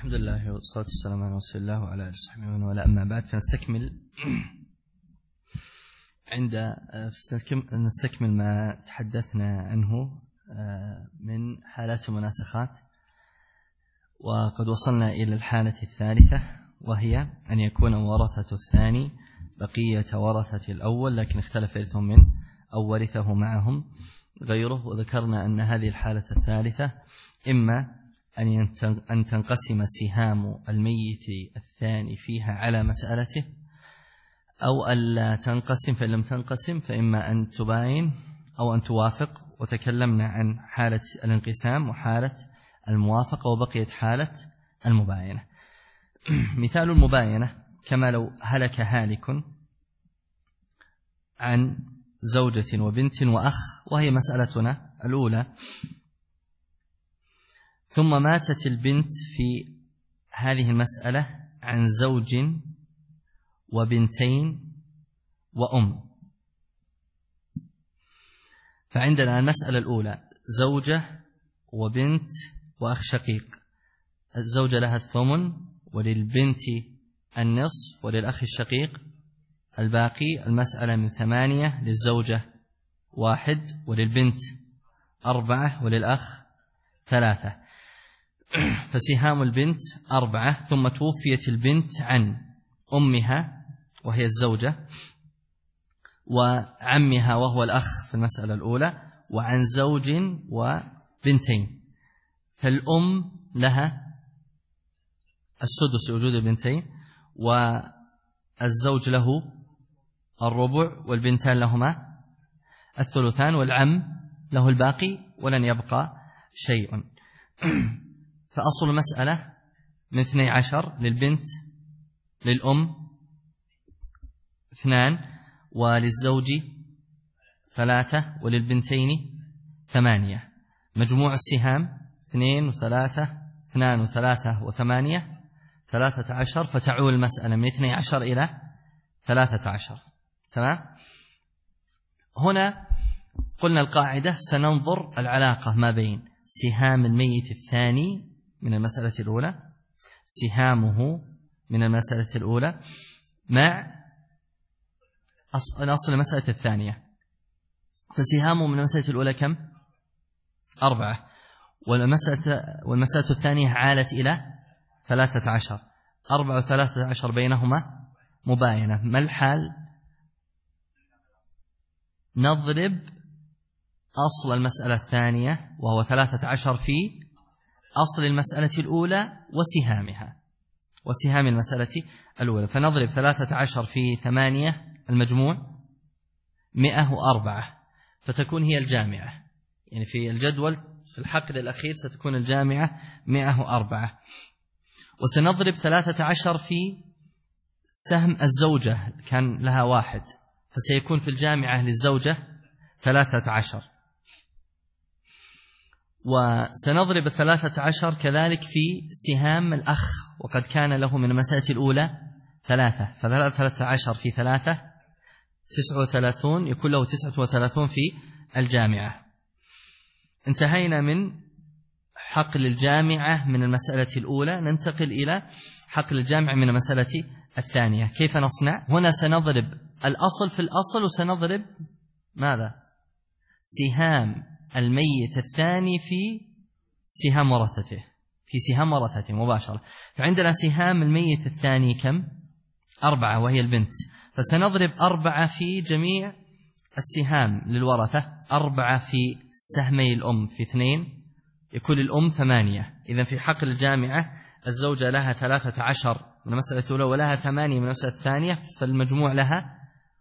الحمد لله والصلاة والسلام على رسول الله وعلى آله وصحبه ومن والاه، أما بعد فنستكمل نستكمل ما تحدثنا عنه من حالات المناسخات، وقد وصلنا إلى الحالة الثالثة، وهي أن يكون ورثة الثاني بقية ورثة الأول لكن اختلف إرثهم من أو ورثه معهم غيره. وذكرنا أن هذه الحالة الثالثة إما أن تنقسم سهام الميت الثاني فيها على مسألته، أو ألا تنقسم، فإن لم تنقسم فإما أن تباين أو أن توافق. وتكلمنا عن حالة الانقسام وحالة الموافقة، وبقيت حالة المباينة. مثال المباينة كما لو هلك هالك عن زوجة وبنت وأخ، وهي مسألتنا الأولى، ثم ماتت البنت في هذه المسألة عن زوج وبنتين وأم. فعندنا المسألة الأولى زوجة وبنت وأخ شقيق. الزوجة لها الثمن، وللبنت النصف، وللأخ الشقيق الباقي. المسألة من 8، للزوجة 1، وللبنت 4، وللأخ 3. فسهام البنت 4، ثم توفيت البنت عن أمها وهي الزوجة، وعمها وهو الأخ في المسألة الأولى، وعن زوج وبنتين. فالأم لها السدس لوجود البنتين، والزوج له الربع، والبنتان لهما الثلثان، والعم له الباقي ولن يبقى شيء. فأصل المسألة من 12، للبنت للأم 2، وللزوج 3، وللبنتين 8. مجموع السهام 2 و3 2 و3 و8 13، فتعول المسألة من 12 إلى 13. تمام؟ هنا قلنا القاعدة سننظر العلاقة ما بين سهام الميت الثاني من المسألة الأولى، سهامه من المسألة الأولى، مع أصل المسألة الثانية. فسهامه من المسألة الأولى كم؟ 4، والمسألة الثانية عالت إلى 13. 4 و13 بينهما مباينة. ما الحال؟ نضرب أصل المسألة الثانية وهو 13 في أصل المسألة الأولى وسهامها، وسهام المسألة الأولى. فنضرب 13 في 8، المجموع 104، فتكون هي الجامعة. يعني في الجدول في الحقل الأخير ستكون الجامعة 104. وسنضرب 13 في سهم الزوجة، كان لها 1، فسيكون في الجامعة للزوجة 13. وسنضرب 13 كذلك في سهام الأخ، وقد كان له من المسألة الأولى 3، ف13 في 3 39، يكون له 39 في الجامعة. انتهينا من حقل الجامعة من المسألة الأولى، ننتقل إلى حقل الجامعة من المسألة الثانية. كيف نصنع؟ هنا سنضرب الأصل في الأصل، وسنضرب ماذا؟ سهام الميت الثاني في سهام ورثته، في سهام ورثته مباشرة. فعندنا سهام الميت الثاني كم؟ 4، وهي البنت. فسنضرب 4 في جميع السهام للورثة. 4 في سهمي الأم في 2، يكون الأم 8. إذن في حقل الجامعة الزوجة لها 13 من المسألة الأولى، ولها 8 من المسألة الثانية، فالمجموع لها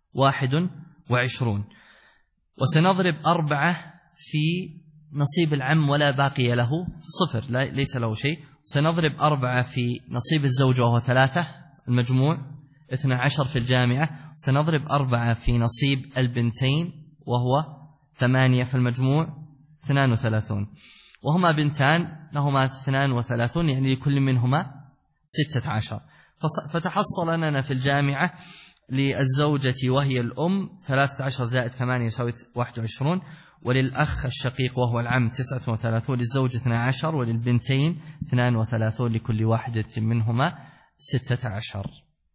21. وسنضرب 4 في نصيب العم ولا باقي له 0، ليس له شيء. سنضرب 4 في نصيب الزوج وهو 3، المجموع 12 في الجامعة. سنضرب 4 في نصيب البنتين وهو 8، فالمجموع 32. وهما بنتان لهما 32، يعني لكل منهما 16. فتحصل لنا في الجامعة للزوجة وهي الأم 13 زائد 8 يساوي 21، وللأخ الشقيق وهو العم 39، للزوج 12، وللبنتين 32، لكل واحدة منهما 16.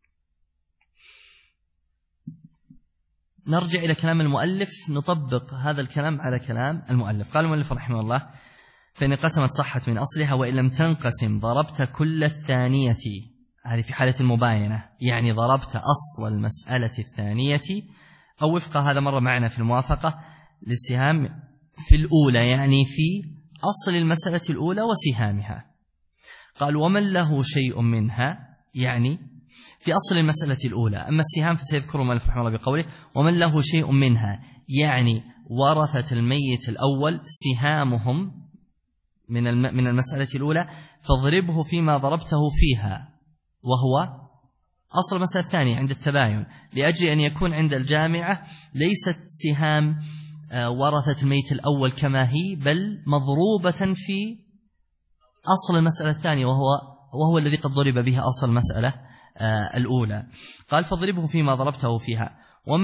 نرجع إلى كلام المؤلف، نطبق هذا الكلام على كلام المؤلف. قال المؤلف رحمه الله: فإن قسمت صحت من أصلها، وإن لم تنقسم ضربت كل الثانية. هذه في حالة المباينة، يعني ضربت أصل المسألة الثانية، أو وفق هذا مرة معنا في الموافقة للسهام في الأولى، يعني في أصل المسألة الأولى وسهامها. قال: ومن له شيء منها، يعني في أصل المسألة الأولى. أما السهام فسيذكره المؤلف رحمه الله بقوله: ومن له شيء منها، يعني ورثة الميت الأول سهامهم من المسألة الأولى، فاضربه فيما ضربته فيها، وهو أصل المسألة الثانية عند التباين، لأجل أن يكون عند الجامعة ليست سهام ورثة الميت الأول كما هي، بل مضروبة في أصل المسألة الثانية، وهو الذي قد ضرب به أصل المسألة الأولى. قال: فاضربه فيما ضربته فيها.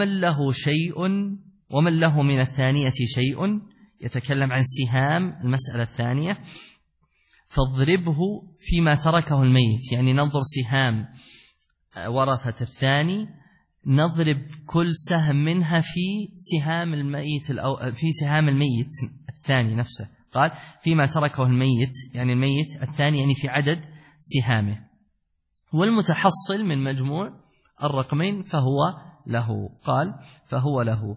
ومن له من الثانية شيء، يتكلم عن سهام المسألة الثانية، فاضربه فيما تركه الميت، يعني ننظر سهام ورثة الثاني، نضرب كل سهم منها في سهام الميت الثاني نفسه. قال: فيما تركه الميت، يعني الميت الثاني، يعني في عدد سهامه، والمتحصل من مجموع الرقمين فهو له. قال: فهو له.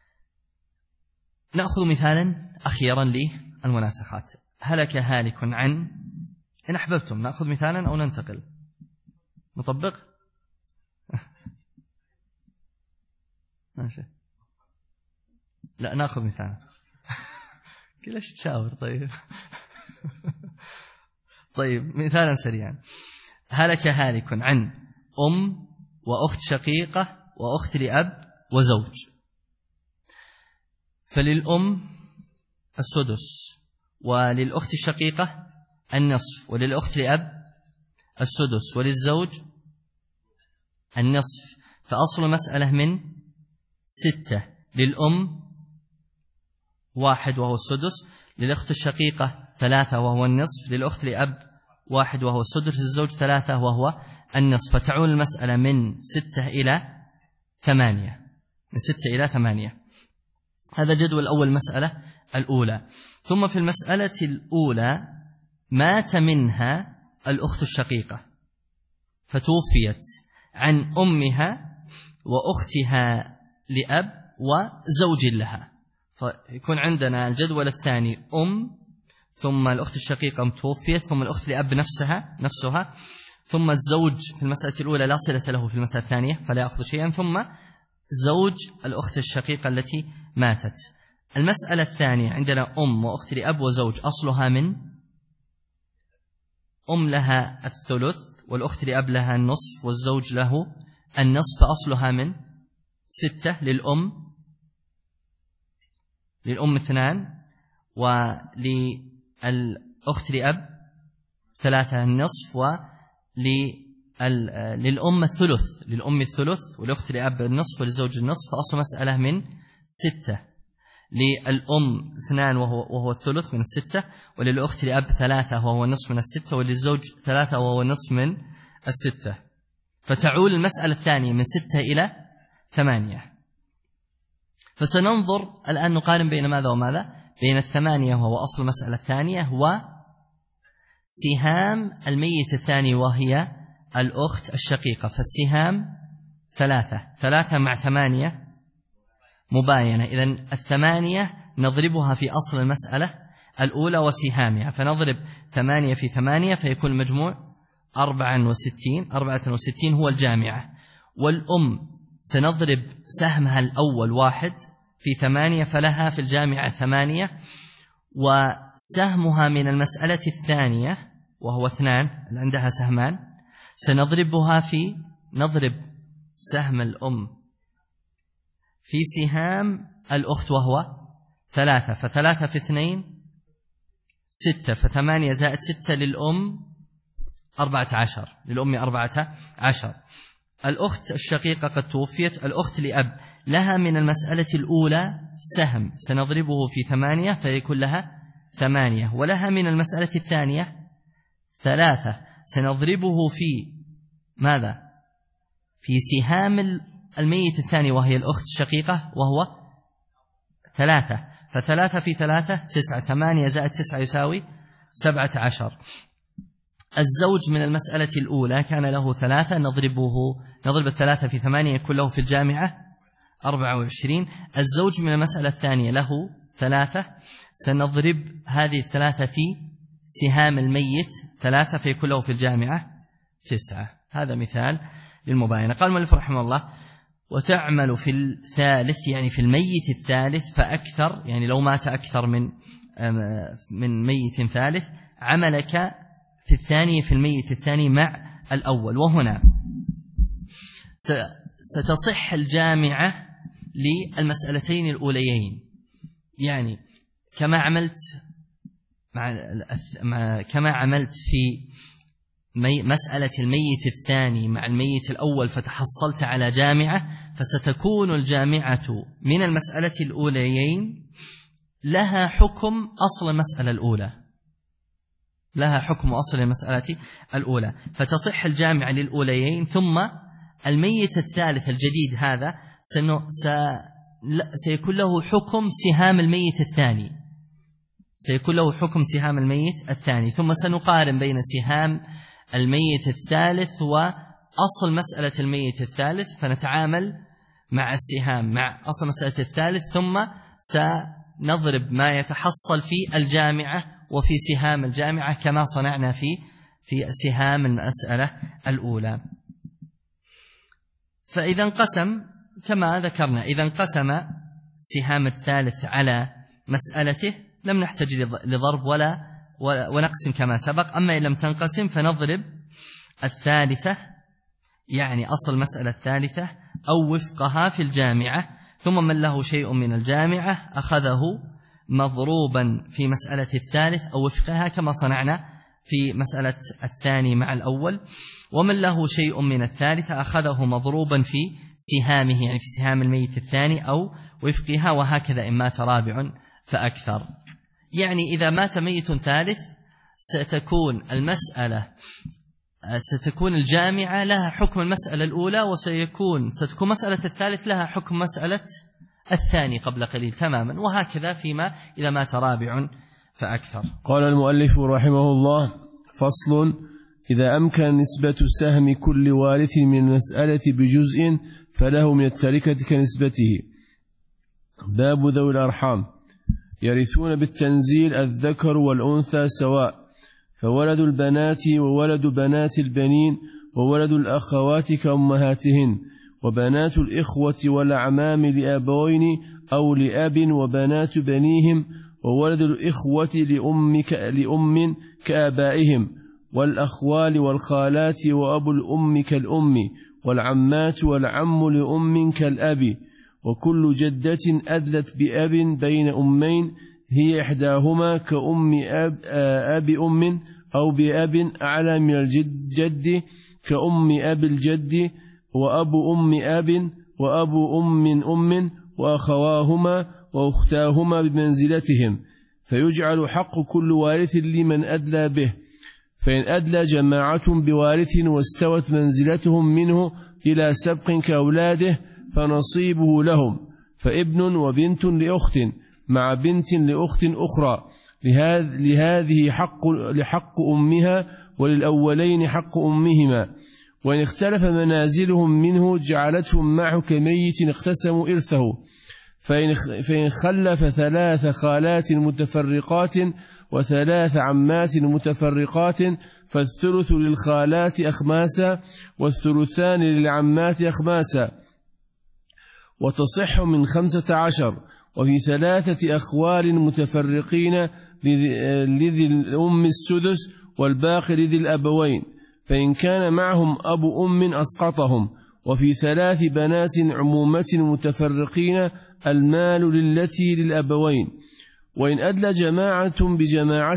نأخذ مثالا أخيرا للمناسخات. هلك هالك عن، إن أحببتم نأخذ مثالا أو ننتقل نطبق. ماشي، لا نأخذ مثالا. ليش تشاور؟ طيب مثالا سريعا. هلك هالك عن أم وأخت شقيقة وأخت لأب وزوج، فللأم السدس، وللأخت الشقيقة النصف، وللأخت لأب السدس، وللزوج النصف. فأصل المسألة من 6. للأم 1 وهو السدس، للأخت الشقيقة 3 وهو النصف، للأخت لأب 1 وهو السدس، للزوج 3 وهو النصف. فتعول المسألة من 6 إلى 8، من 6 إلى 8. هذا جدول أول مسألة الأولى. ثم في المسألة الأولى مات منها الأخت الشقيقة، فتوفيت عن أمها وأختها لأب وزوج لها، فيكون عندنا الجدول الثاني أم، ثم الأخت الشقيقة متوفيت، ثم الأخت لأب نفسها، ثم الزوج في المسألة الأولى لا صلة له في المسألة الثانية فلا يأخذ شيئا، ثم زوج الأخت الشقيقة التي ماتت. المسألة الثانية عندنا أم وأخت لأب وزوج، أصلها من أم لها الثلث، والأخت لأب لها النصف، والزوج له النصف، فأصلها من 6. للأم 2، وللأخت لأب 3 النصف، للأم الثلث، والأخت لأب النصف، وللزوج النصف. فأصل مسألة من 6. للأم 2 وهو الثلث من 6، وللأخت لأب 3 وهو النصف من 6، وللزوج 3 وهو النصف من 6. فتعول المسألة الثانية من 6 إلى 8. فسننظر الآن نقارن بين ماذا وماذا؟ بين 8 وهو أصل المسألة الثانية وسهام الميت الثاني وهي الأخت الشقيقة. فالسهام 3 مع 8 مباينة، إذن 8 نضربها في أصل المسألة الأولى وسهامها، فنضرب 8 في 8 فيكون المجموع 64 هو الجامعة. والأم سنضرب سهمها الأول 1 في 8 فلها في الجامعة 8، وسهمها من المسألة الثانية وهو 2 عندها سهمان، نضرب سهم الأم في سهام الأخت وهو 3، ف3 في 2 6، ف8 زائد 6 للأم 14، للأم 14. الأخت الشقيقة قد توفيت، الأخت لأب لها من المسألة الأولى سهم سنضربه في 8 فيكون لها 8، ولها من المسألة الثانية 3 سنضربه في ماذا؟ في سهام الميت الثاني وهي الأخت الشقيقة وهو 3، ف3 في 3 9، 8 زائد 9 يساوي 17. الزوج من المسألة الأولى كان له 3 نضرب 3 في 8 يكون له في الجامعة 24. الزوج من المسألة الثانية له 3 سنضرب هذه 3 في سهام الميت 3 فيكون له في الجامعة 9. هذا مثال للمباينة. قال المؤلف رحمه الله: وتعمل في الثالث يعني في الميت الثالث فأكثر، يعني لو مات أكثر من ميت ثالث عملك في الثاني في الميت الثاني مع الأول. وهنا ستصح الجامعة للمسألتين الأوليين، يعني كما عملت في مسألة الميت الثاني مع الميت الأول فتحصلت على جامعة، فستكون الجامعة من المسألة الأوليين لها حكم أصل المسألة الأولى، لها حكم أصل المسألة الأولى، فتصح الجامعة للأوليين. ثم الميت الثالث الجديد هذا سيكون له حكم سهام الميت الثاني، سيكون له حكم سهام الميت الثاني. ثم سنقارن بين سهام الميت الثالث وأصل مسألة الميت الثالث، فنتعامل مع السهام مع أصل مسألة الثالث، ثم سنضرب ما يتحصل في الجامعة وفي سهام الجامعة كما صنعنا في سهام المسألة الأولى. فإذا انقسم كما ذكرنا، إذا انقسم سهام الثالث على مسألته لم نحتاج لضرب ونقسم كما سبق. أما إن لم تنقسم فنضرب الثالثة يعني أصل مسألة الثالثة أو وفقها في الجامعة، ثم من له شيء من الجامعة أخذه مضروبا في مسألة الثالث أو وفقها كما صنعنا في مسألة الثاني مع الأول، ومن له شيء من الثالثة أخذه مضروبا في سهامه يعني في سهام الميت الثاني أو وفقها، وهكذا إن مات رابع فأكثر. يعني إذا مات ميت ثالث ستكون الجامعة لها حكم المسألة الأولى، ستكون مسألة الثالث لها حكم مسألة الثاني قبل قليل تماما، وهكذا فيما إذا مات رابع فأكثر. قال المؤلف رحمه الله: فصل: إذا أمكن نسبة سهم كل وارث من المسألة بجزء فله من التركة كنسبته. باب ذوي الأرحام: يرثون بالتنزيل الذكر والأنثى سواء، فولد البنات وولد بنات البنين وولد الأخوات كأمهاتهن، وبنات الإخوة والأعمام لأبوين أو لأب وبنات بنيهم، وولد الإخوة لأم كآبائهم، والأخوال والخالات وأبو الأم كالأم، والعمات والعم لأم كالأب، وكل جدة أدلت بأب بين أمين هي إحداهما كأم أب أم أو بأب أعلى من الجد كأم أب الجد، وأبو أم أب وأبو أم وأخواهما وأختاهما بمنزلتهم، فيجعل حق كل وارث لمن أدلى به. فإن أدلى جماعة بوارث واستوت منزلتهم منه إلى سبق كأولاده فنصيبه لهم، فابن وبنت لأخت مع بنت لأخت أخرى، لهذه لحق أمها وللأولين حق أمهما. وإن اختلف منازلهم منه جعلتهم معه كميت اقتسموا إرثه. فإن خلف 3 خالات متفرقات و3 عمات متفرقات فالثلث للخالات أخماسا والثلثان للعمات أخماسا، وتصح من 15. وفي 3 أخوال متفرقين لذي الأم السدس والباقي لذي الأبوين، فإن كان معهم أبو أم أسقطهم. وفي 3 بنات عمومة متفرقين المال للتي للأبوين. وإن أدلى جماعة بجماعة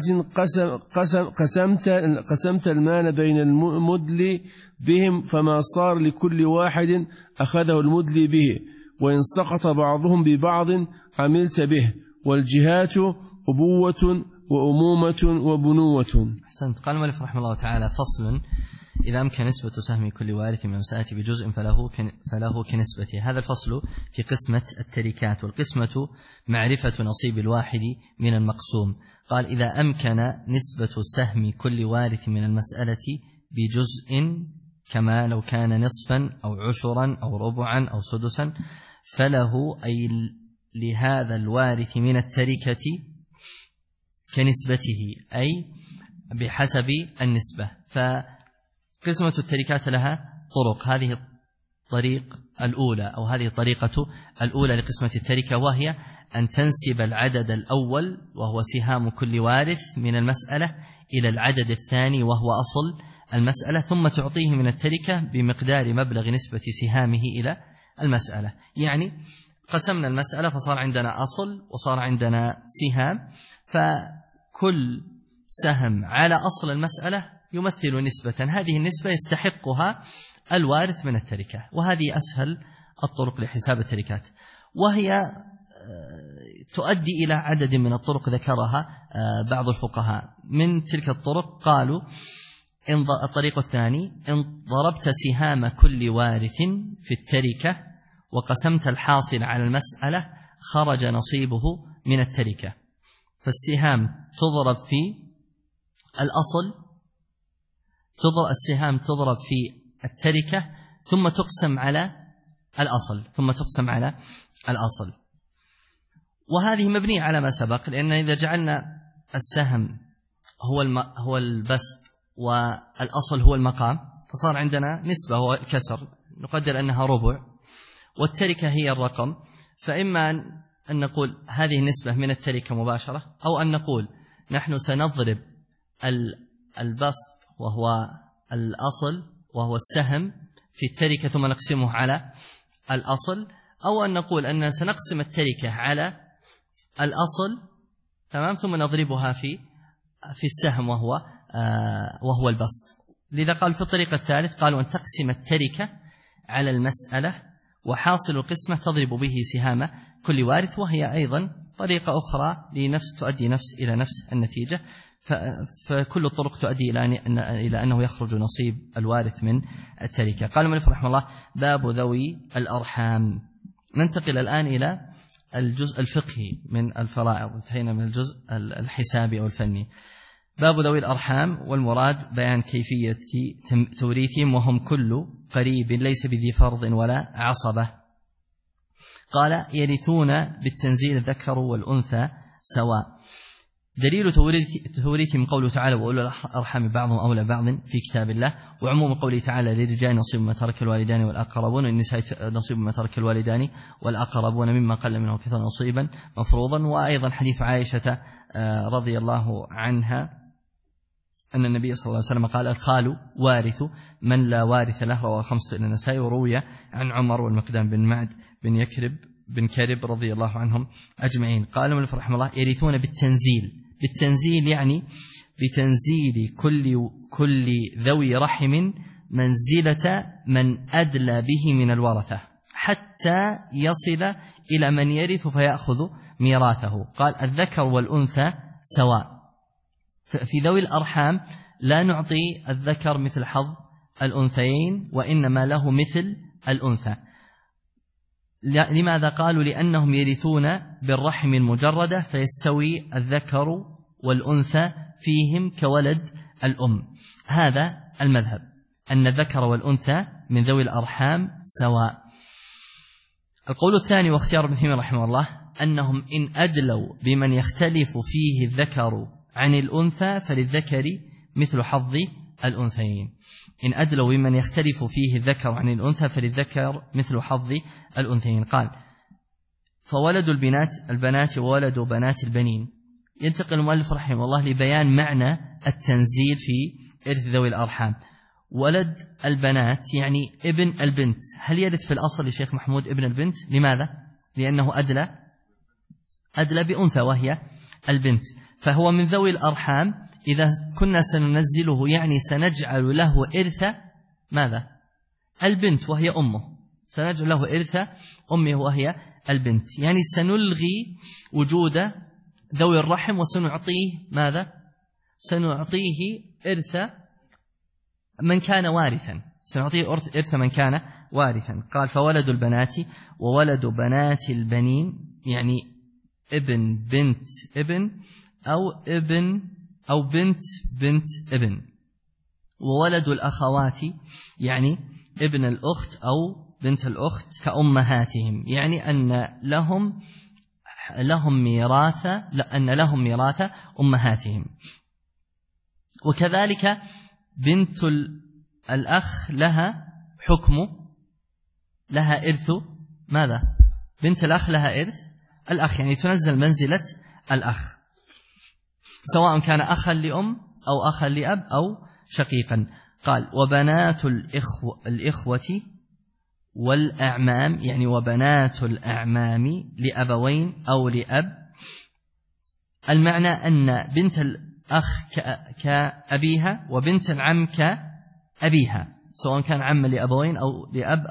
قسمت المال بين المدلي بهم، فما صار لكل واحد أخذه المدلي به. وإن سقط بعضهم ببعض عملت به، والجهات أبوة وأمومة وبنوة. أحسنت. قال المؤلف رحمه الله تعالى: فصل: إذا أمكن نسبة سهم كل وارث من المسألة بجزء فله كنسبته. هذا الفصل في قسمة التركات، والقسمة معرفة نصيب الواحد من المقسوم. قال: إذا أمكن نسبة سهم كل وارث من المسألة بجزء، كما لو كان نصفا أو عشرا أو ربعا أو سدسا، فله أي لهذا الوارث من التركة كنسبته، أي بحسب النسبة. فقسمة التركات لها طرق. هذه الطريق الأولى أو هذه الطريقة الأولى لقسمة التركة، وهي أن تنسب العدد الأول وهو سهام كل وارث من المسألة إلى العدد الثاني وهو أصل المسألة، ثم تعطيه من التركة بمقدار مبلغ نسبة سهامه إلى المسألة. يعني قسمنا المسألة فصار عندنا أصل وصار عندنا سهام، فكل سهم على أصل المسألة يمثل نسبة، هذه النسبة يستحقها الوارث من التركة. وهذه أسهل الطرق لحساب التركات، وهي تؤدي إلى عدد من الطرق ذكرها بعض الفقهاء. من تلك الطرق قالوا: الطريق الثاني: إن ضربت سهام كل وارث في التركة وقسمت الحاصل على المسألة خرج نصيبه من التركة. فالسهام تضرب في الأصل، السهام تضرب في التركة ثم تقسم على الأصل، وهذه مبنية على ما سبق، لأن إذا جعلنا السهم هو البسط والأصل هو المقام، فصار عندنا نسبة هو الكسر، نقدر أنها ربع، والتركة هي الرقم. فإما أن نقول هذه النسبة من التركة مباشرة، أو أن نقول نحن سنضرب البسط وهو الأصل وهو السهم في التركة ثم نقسمه على الأصل، أو أن نقول أننا سنقسم التركة على الأصل تمام ثم نضربها في السهم وهو البسط. لذا قال في الطريقة الثالث قالوا أن تقسم التركة على المسألة وحاصل القسمة تضرب به سهام كل وارث، وهي أيضا طريقة أخرى تؤدي إلى نفس النتيجة. فكل الطرق تؤدي إلى أنه يخرج نصيب الوارث من التركة. قال المؤلف رحمه الله: باب ذوي الأرحام. ننتقل الآن إلى الجزء الفقهي من الفرائض، انتهينا من الجزء الحسابي أو الفني. باب ذوي الأرحام، والمراد بيان كيفية توريثهم، وهم كل قريب ليس بذي فرض ولا عصبة. قال: يرثون بالتنزيل الذكر والأنثى سواء. دليل توريثهم قوله تعالى: وأولو الأرحام بعضهم أولى بعض في كتاب الله، وعموم قوله تعالى: للرجال نصيب مما ترك الوالدان والأقربون، والنساء نصيب مما ترك الوالدان والأقربون مما قل منه كثر نصيبا مفروضا. وأيضا حديث عائشة رضي الله عنها أن النبي صلى الله عليه وسلم قال: الخال وارث من لا وارث له، رواه خمسة إلى النسائي. وروي عن عمر والمقدام بن معد بن كرب رضي الله عنهم أجمعين. قال المؤلف رحمه الله: يرثون بالتنزيل يعني بتنزيل كل ذوي رحم منزلة من أدلى به من الورثة حتى يصل إلى من يرث فيأخذ ميراثه. قال: الذكر والأنثى سواء. في ذوي الأرحام لا نعطي الذكر مثل حظ الأنثيين، وإنما له مثل الأنثى. لماذا؟ قالوا: لأنهم يرثون بالرحم المجردة، فيستوي الذكر والأنثى فيهم كولد الأم. هذا المذهب، أن الذكر والأنثى من ذوي الأرحام سواء. القول الثاني واختيار ابن تيمية رحمه الله: أنهم إن أدلوا بمن يختلف فيه الذكر عن الأنثى فللذكر مثل حظ الأنثيين. إن أدلوا بمن يختلف فيه الذكر عن الأنثى فللذكر مثل حظ الأنثيين. قال: فولد البنات وولد بنات البنين. ينتقل المؤلف رحمه الله لبيان معنى التنزيل في إرث ذوي الأرحام. ولد البنات يعني ابن البنت. هل يرث في الأصل لشيخ محمود ابن البنت؟ لماذا؟ لأنه أدلى بأنثى وهي البنت، فهو من ذوي الأرحام. إذا كنا سننزله يعني سنجعل له إرث ماذا؟ البنت وهي أمه، سنجعل له إرث أمه وهي البنت، يعني سنلغي وجود ذوي الرحم وسنعطيه ماذا؟ سنعطيه إرث من كان وارثا، سنعطيه إرث من كان وارثا. قال فولد البنات وولد بنات البنين، يعني ابن بنت ابن أو ابن أو بنت بنت ابن. وولد الأخوات يعني ابن الأخت أو بنت الأخت كأمهاتهم، يعني أن لهم ميراث أمهاتهم. وكذلك بنت الأخ لها حكم، لها إرث ماذا؟ بنت الأخ لها إرث الأخ، يعني تنزل منزلة الأخ، سواء كان أخا لأم أو أخا لأب أو شقيقا. قال وبنات الإخوة والأعمام، يعني وبنات الأعمام لأبوين أو لأب. المعنى أن بنت الأخ كأبيها وبنت العم كأبيها، سواء كان عم لأبوين أو لأب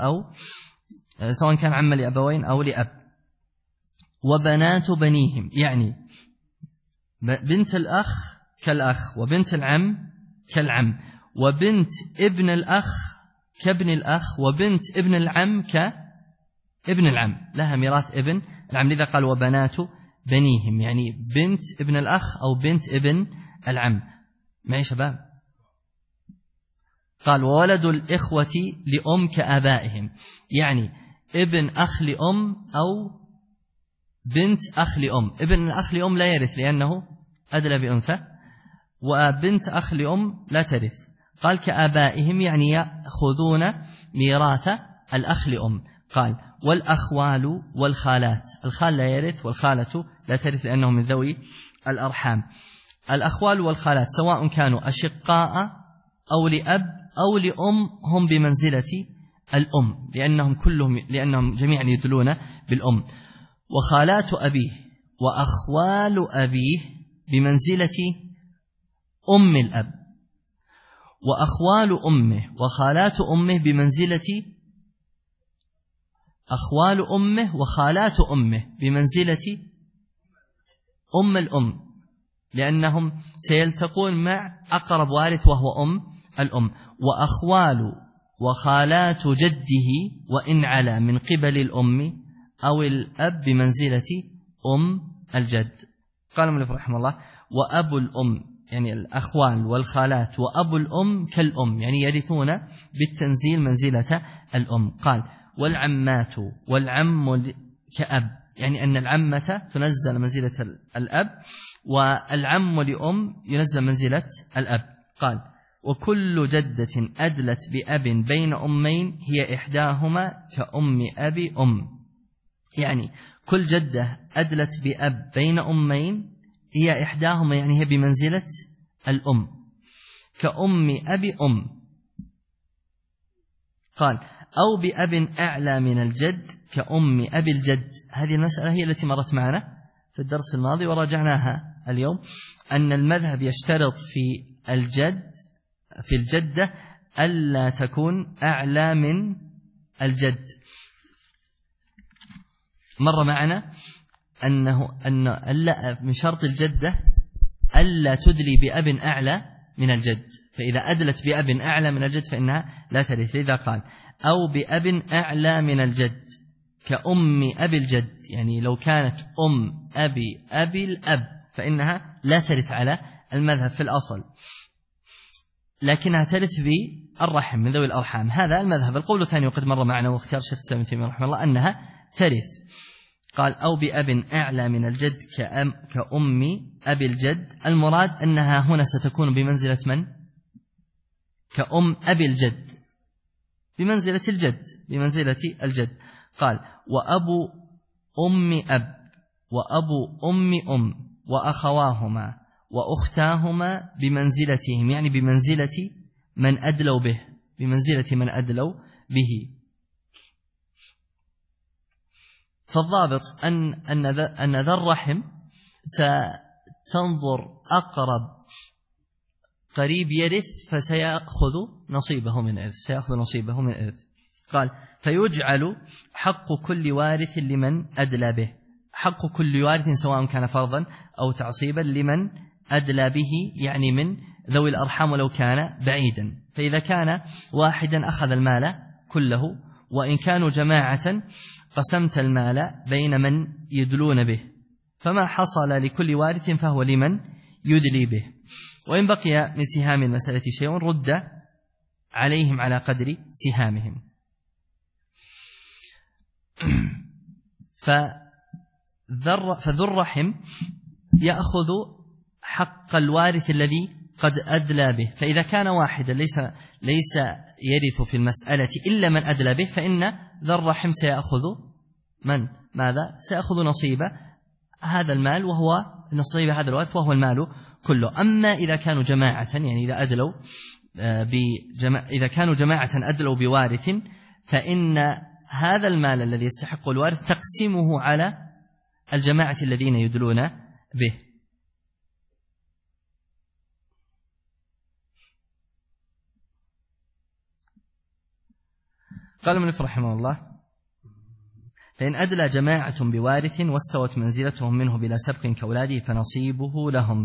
أو لأب. وبنات بنيهم، يعني بنت الأخ كالأخ وبنت العم كالعم، وبنت ابن الأخ كابن الأخ، وبنت ابن العم كابن العم، لها ميراث ابن العم. لذا قال وبنات بنيهم، يعني بنت ابن الأخ أو بنت ابن العم. معي شباب؟ قال وولد الإخوة لأم كآبائهم، يعني ابن أخ لأم أو بنت أخ لأم. ابن الأخ لأم لا يرث لأنه أدلى بأنثى، وبنت أخ لأم لا ترث. قال كآبائهم، يعني يأخذون ميراث الأخ لأم. قال والأخوال والخالات، الخال لا يرث والخالة لا ترث لأنهم من ذوي الأرحام. الأخوال والخالات سواء كانوا أشقاء أو لأب أو لأم هم بمنزلة الأم، لأنهم جميعا يدلون بالأم. وخالات أبيه وأخوال أبيه بمنزلة أم الأب، وأخوال أمه وخالات أمه بمنزلة أخوال أمه وخالات أمه بمنزلة أم الأم، لأنهم سيلتقون مع أقرب وارث وهو أم الأم. وأخوال وخالات جده وإن علا من قبل الأم أو الأب بمنزلة أم الجد. قال المؤلف رحمه الله وأبو الأم، يعني الأخوال والخالات وأبو الأم كالأم، يعني يرثون بالتنزيل منزلة الأم. قال والعمات والعم كأب، يعني أن العمة تنزل منزلة الأب والعم لأم ينزل منزلة الأب. قال وكل جدة أدلت بأب بين أمين هي إحداهما كأم أبي أم، يعني كل جدة أدلت بأب بين أمين هي إحداهما، يعني هي بمنزلة الأم كأم أبي أم. قال أو بأب أعلى من الجد كأم أبي الجد. هذه المسألة هي التي مرت معنا في الدرس الماضي وراجعناها اليوم، أن المذهب يشترط في الجدة ألا تكون أعلى من الجد. مر معنا أن من شرط الجدة ألا تدلي بأب أعلى من الجد، فإذا أدلت بأب أعلى من الجد فإنها لا ترث. لذا قال أو بأب أعلى من الجد كأم أبي الجد، يعني لو كانت أم أبي الأب فإنها لا ترث على المذهب في الأصل، لكنها ترث بالرحم من ذوي الأرحام. هذا المذهب. القول الثاني وقد مر معنا واختيار شيخ الإسلام ابن تيمية رحمه الله أنها ترث. قال أو بأب أعلى من الجد كأم أبي الجد، المراد أنها هنا ستكون بمنزلة من؟ كأم أبي الجد، بمنزلة الجد. قال وأبو أم أب وأبو أم وأخواهما وأختاهما بمنزلتهم، يعني بمنزلة من أدلوا به. فالضابط أن ذا الرحم ستنظر أقرب قريب يرث فسيأخذ نصيبه من إرث. قال فيجعل حق كل وارث لمن أدلى به، حق كل وارث سواء كان فرضا أو تعصيبا لمن أدلى به، يعني من ذوي الأرحام ولو كان بعيدا. فإذا كان واحدا أخذ المال كله، وإن كانوا جماعة قسمت المال بين من يدلون به، فما حصل لكل وارث فهو لمن يدلي به. وإن بقي من سهام المسألة شيء رد عليهم على قدر سهامهم. فذو الرحم يأخذ حق الوارث الذي قد أدلى به، فإذا كان واحدا ليس يرث في المسألة إلا من أدلى به، فإن ذا الرحم سيأخذ ماذا؟ سيأخذ نصيب هذا المال، وهو نصيب هذا الوارث وهو المال كله. أما إذا كانوا جماعة، يعني إذا كانوا جماعة أدلوا بوارث، فإن هذا المال الذي يستحق الوارث تقسمه على الجماعة الذين يدلون به. قال المؤلف رحمه الله: فإن أدلى جماعة بوارث واستوت منزلتهم منه بلا سبق كأولاده فنصيبه لهم.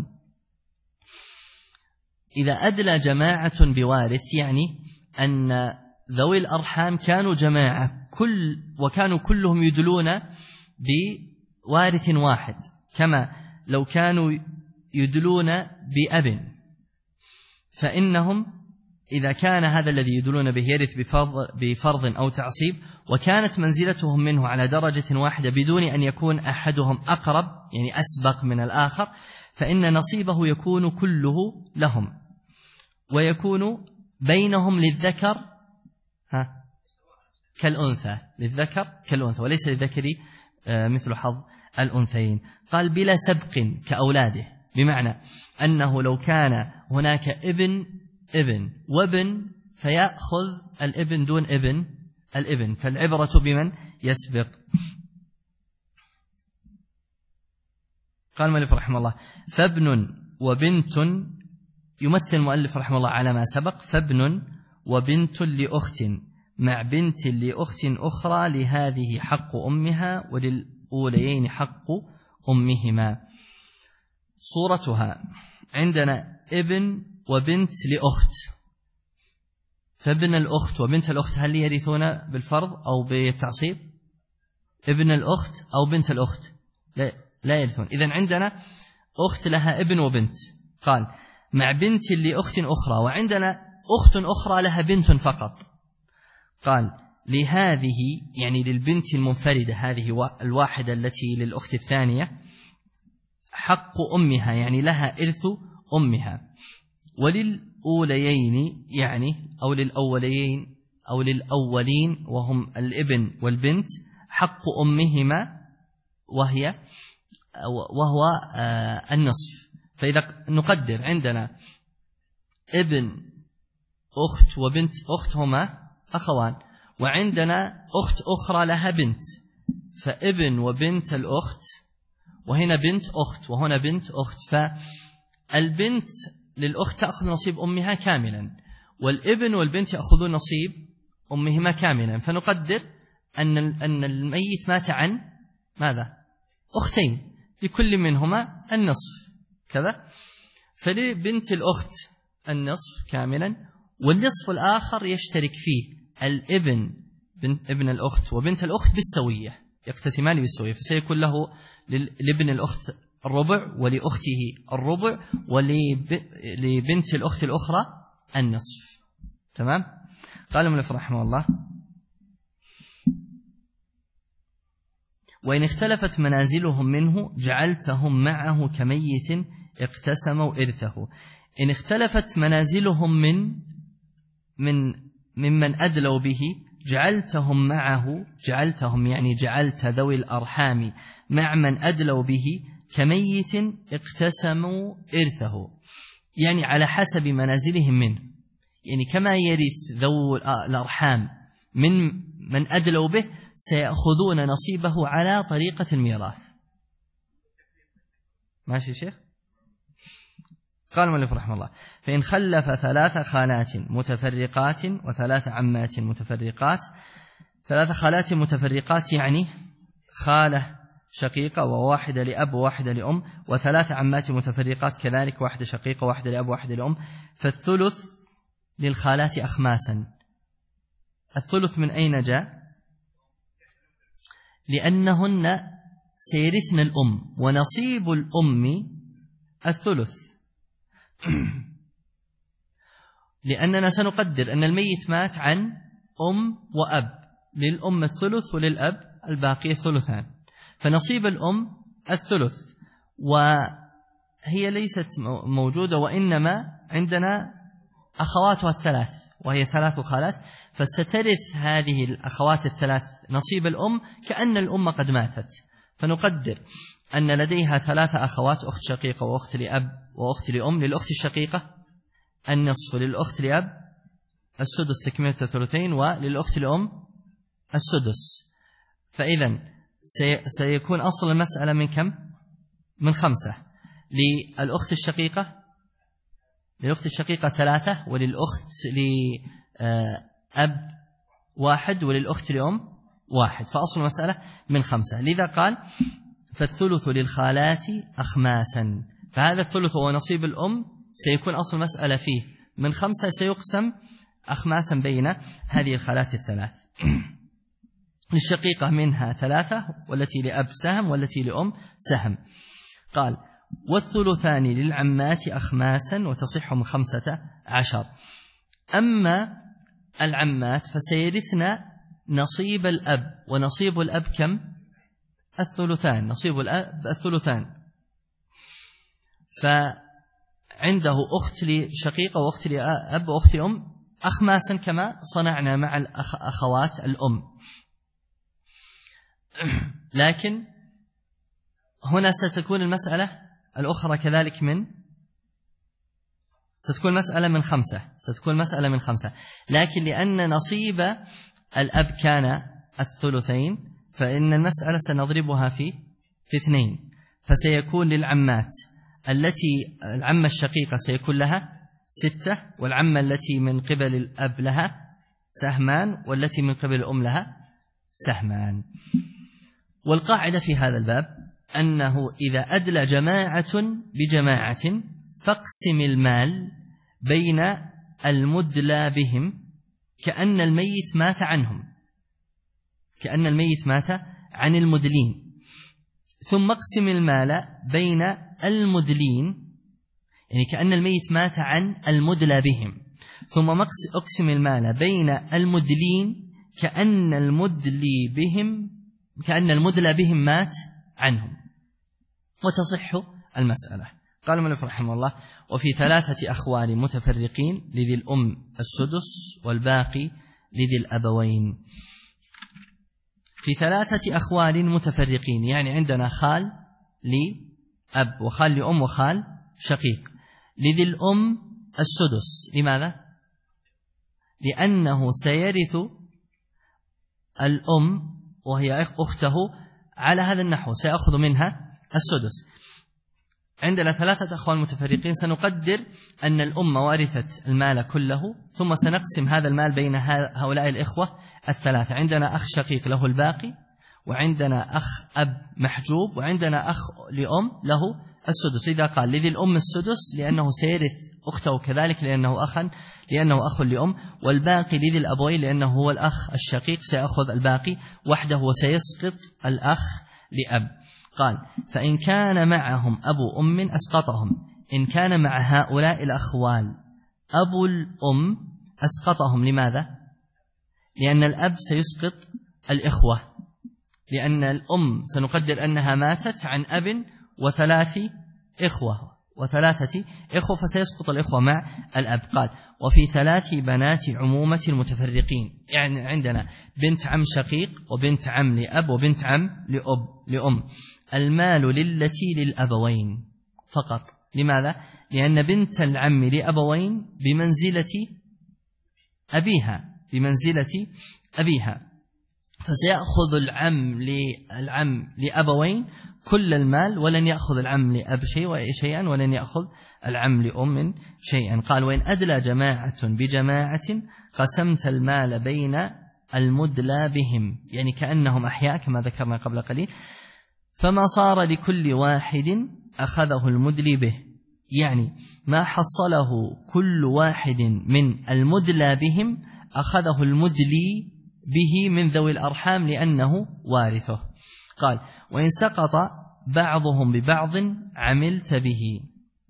إذا أدلى جماعة بوارث يعني أن ذوي الأرحام كانوا جماعة وكانوا كلهم يدلون بوارث واحد، كما لو كانوا يدلون بأب، فإنهم إذا كان هذا الذي يدلون به يرث بفرض أو تعصيب، وكانت منزلتهم منه على درجة واحدة بدون أن يكون أحدهم أقرب يعني أسبق من الآخر، فإن نصيبه يكون كله لهم، ويكون بينهم للذكر كالأنثى، للذكر كالأنثى وليس للذكر مثل حظ الأنثيين. قال بلا سبق كأولاده، بمعنى أنه لو كان هناك ابن وابن فيأخذ الابن دون الابن، فالعبرة بمن يسبق. قال المؤلف رحمه الله: فابن وبنت، يمثل المؤلف رحمه الله على ما سبق، فابن وبنت لأخت مع بنت لأخت أخرى، لهذه حق أمها وللأوليين حق أمهما. صورتها عندنا ابن وبنت لأخت، فابن الأخت وبنت الأخت هل يرثون بالفرض أو بالتعصيب؟ ابن الأخت أو بنت الأخت لا يرثون. إذن عندنا أخت لها ابن وبنت، قال مع بنت لأخت أخرى، وعندنا أخت أخرى لها بنت فقط، قال لهذه يعني للبنت المنفردة هذه الواحدة التي للأخت الثانية حق أمها، يعني لها إرث أمها. وللأوليين يعني أو للأولين وهم الابن والبنت حق أمهما وهو النصف. فإذا نقدر عندنا ابن أخت وبنت أخت هما أخوان، وعندنا أخت أخرى لها بنت، فابن وبنت الأخت، وهنا بنت أخت وهنا بنت أخت، فالبنت للأخت تأخذ نصيب أمها كاملا، والابن والبنت يأخذون نصيب أمهما كاملا. فنقدر أن الميت مات عن ماذا؟ أختين، لكل منهما النصف كذا، فلبنت الأخت النصف كاملا، والنصف الآخر يشترك فيه الابن ابن الأخت وبنت الأخت بالسوية، يقتسمان بالسوية، فسيكون له لابن الأخت الربع ولأخته الربع ولبنت الأخت الأخرى النصف. تمام؟ قال المؤلف رحمه الله: وإن اختلفت منازلهم منه جعلتهم معه كميت اقتسموا إرثه. إن اختلفت منازلهم ممن أدلوا به جعلتهم معه، يعني جعلت ذوي الأرحام مع من أدلوا به كميت اقتسموا إرثه، يعني على حسب منازلهم منه، يعني كما يرث ذوي الأرحام من أدلوا به سيأخذون نصيبه على طريقة الميراث. ماشي شيخ؟ قال المؤلف رحمه الله: فإن خلف 3 خالات متفرقات و3 عمات متفرقات. 3 خالات متفرقات يعني خالة شقيقة وواحدة لأب وواحدة لأم، و3 عمات متفرقات كذلك، واحدة شقيقة وواحدة لأب وواحدة لأم. فالثلث للخالات أخماسا. الثلث من أين جاء؟ لأنهن سيرثن الأم، ونصيب الأم الثلث. لأننا سنقدر أن الميت مات عن أم وأب، للأم الثلث وللأب الباقي الثلثان، فنصيب الأم الثلث، وهي ليست موجودة، وإنما عندنا أخواتها الثلاث وهي 3 خالات، فسترث هذه الأخوات الثلاث نصيب الأم كأن الأم قد ماتت. فنقدر أن لديها 3 أخوات، أخت شقيقة وأخت لأب وأخت لأم. للأخت الشقيقة النصف، وللأخت لأب السدس تكملة الثلثين، وللأخت لأم السدس. فإذن سيكون أصل المسألة من كم؟ من 5. للأخت الشقيقة 3، وللأخت لأب 1، وللأخت لأم 1، فأصل المسألة من 5. لذا قال: فالثلث للخالات أخماسا. فهذا الثلث هو نصيب الأم، سيكون أصل المسألة فيه من 5، سيقسم أخماسا بين هذه الخالات الثلاث. للشقيقة منها 3، والتي لأب سهم، والتي لأم سهم. قال: والثلثان للعمات أخماسا، وتصح من 15. أما العمات فسيرثن نصيب الأب، ونصيب الأب كم؟ الثلثان. نصيب الأب الثلثان. فعنده أخت لشقيقة وأخت لأب وأخت لأم أخماسا، كما صنعنا مع الأخوات الأم. لكن هنا ستكون المسألة الأخرى كذلك ستكون مسألة من 5. لكن لأن نصيب الأب كان الثلثين، فإن المسألة سنضربها في 2. فسيكون للعمات العمة الشقيقة سيكون لها 6، والعمة التي من قبل الأب لها سهمان، والتي من قبل الأم لها سهمان. والقاعدة في هذا الباب أنه إذا أدلى جماعة بجماعة فاقسم المال بين المدلى بهم كأن الميت مات عنهم، كأن الميت مات عن المدلين، ثم اقسم المال بين المدلين، يعني كأن الميت مات عن المدلى بهم، ثم اقسم المال بين المدلين كأن المدلى بهم مات عنهم، وتصح المسألة. قال المؤلف رحمه الله: وفي 3 أخوال متفرقين لذي الأم السدس، والباقي لذي الأبوين. في 3 أخوال متفرقين يعني عندنا خال لأب وخال لأم وخال شقيق. لذي الأم السدس. لماذا؟ لأنه سيرث الأم وهي أخته على هذا النحو، سيأخذ منها السدس. عندنا 3 أخوان متفرقين، سنقدر أن الأم وارثت المال كله، ثم سنقسم هذا المال بين هؤلاء الإخوة ال3. عندنا أخ شقيق له الباقي، وعندنا أخ أب محجوب، وعندنا أخ لأم له السدس. إذا قال لذي الأم السدس لأنه سيرث أخته كذلك لأنه أخ لأم، والباقي لذي الأبوين لأنه هو الأخ الشقيق سيأخذ الباقي وحده وسيسقط الأخ لأب. قال: فإن كان معهم أبو أم أسقطهم. إن كان مع هؤلاء الأخوال أبو الأم أسقطهم. لماذا؟ لأن الأب سيسقط الإخوة، لأن الأم سنقدر أنها ماتت عن أب و3 إخوة فسيسقط الإخوة مع الأب. قال: وفي 3 بنات عمومة المتفرقين، يعني عندنا بنت عم شقيق وبنت عم لأب وبنت عم لأم. المال للتي للأبوين فقط. لماذا؟ لأن بنت العم لأبوين بمنزلة أبيها. فسيأخذ العم لأبوين كل المال، ولن يأخذ العم لأب شيئا، ولن يأخذ العم لأم شيئا. قال: وإن أدلى جماعة بجماعة قسمت المال بين المدلى بهم، يعني كأنهم أحياء كما ذكرنا قبل قليل، فما صار لكل واحد أخذه المدلي به، يعني ما حصله كل واحد من المدلى بهم أخذه المدلي به من ذوي الأرحام لأنه وارثه. قال: وإن سقط بعضهم ببعض عملت به.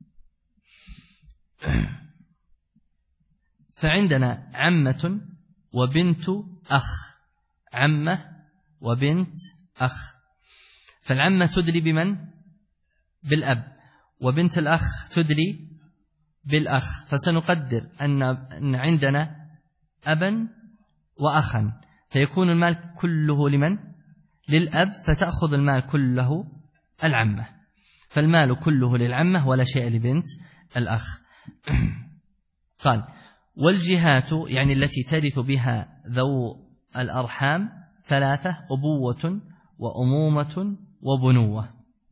فعندنا عمة وبنت أخ، عمة وبنت أخ، فالعمة تدلي بمن؟ بالأب، وبنت الأخ تدلي بالأخ، فسنقدر أن عندنا أبا وأخا، فيكون المال كله لمن؟ للأب، فتأخذ المال كله العمة، فالمال كله للعمة ولا شيء لبنت الأخ. قال: والجهات يعني التي ترث بها ذو الأرحام 3: أبوة وأمومة وبنوة.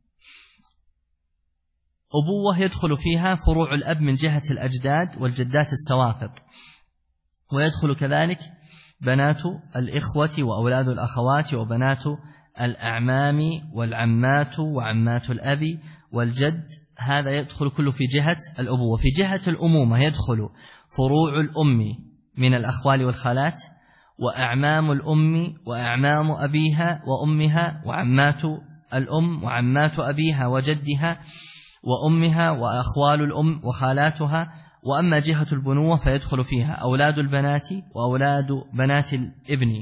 أبوة يدخل فيها فروع الأب من جهة الأجداد والجدات السواقط، ويدخل كذلك بنات الإخوة وأولاد الأخوات وبنات الأعمام والعمات وعمات الأب والجد، هذا يدخل كله في جهة الأبوة. في جهة الأمومة يدخل فروع الأم من الأخوال والخالات، وأعمام الأم وأعمام أبيها وأمها، وعمات الأم وعمات أبيها وجدها وأمها، وأخوال الأم وخالاتها. وأما جهة البنوة فيدخل فيها أولاد البنات وأولاد بنات الابن.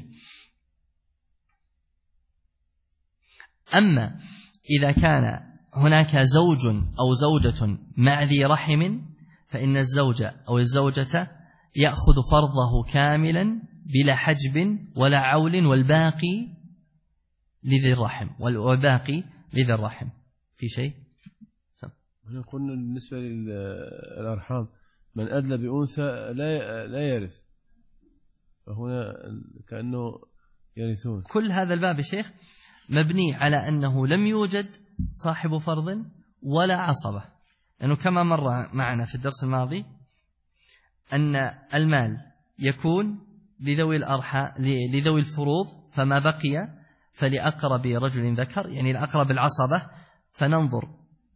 أما إذا كان هناك زوج أو زوجة مع ذي رحم، فإن الزوج أو الزوجة يأخذ فرضه كاملا بلا حجب ولا عول، والباقي لذي الرحم، والباقي لذي الرحم. في شيء؟ قلنا بالنسبة للأرحام من أدلى بأنثى لا يرث، فهنا كأنه يرثون. كل هذا الباب يا شيخ مبني على أنه لم يوجد صاحب فرض ولا عصبة، لأنه كما مر معنا في الدرس الماضي أن المال يكون لذوي الفروض، فما بقي فلأقرب رجل ذكر، يعني الأقرب العصبة، فننظر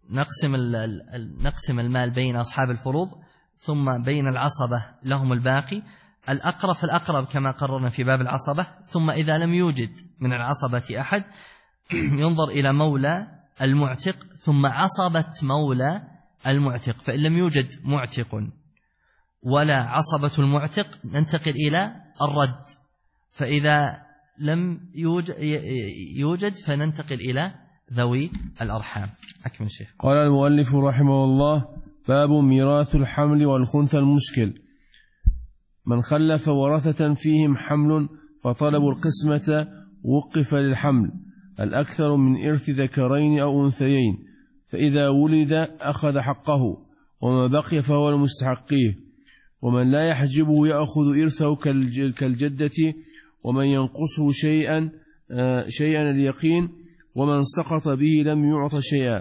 نقسم المال بين أصحاب الفروض، ثم بين العصبة لهم الباقي، الأقرب فالأقرب كما قررنا في باب العصبة. ثم إذا لم يوجد من العصبة أحد ينظر إلى مولى المعتق، ثم عصبة مولى المعتق، فإن لم يوجد معتق ولا عصبة المعتق ننتقل إلى الرد، فإذا لم يوجد فننتقل إلى ذوي الأرحام. أكمل شيخ. قال المؤلف رحمه الله: باب ميراث الحمل والخنثى المشكل. من خلف ورثة فيهم حمل فطلبوا القسمة وقف للحمل الأكثر من إرث ذكرين أو أنثيين، فإذا ولد أخذ حقه، وما بقي فهو لمستحقيه، ومن لا يحجبه يأخذ إرثه كالجدة، ومن ينقصه شيئا اليقين، ومن سقط به لم يعط شيئا.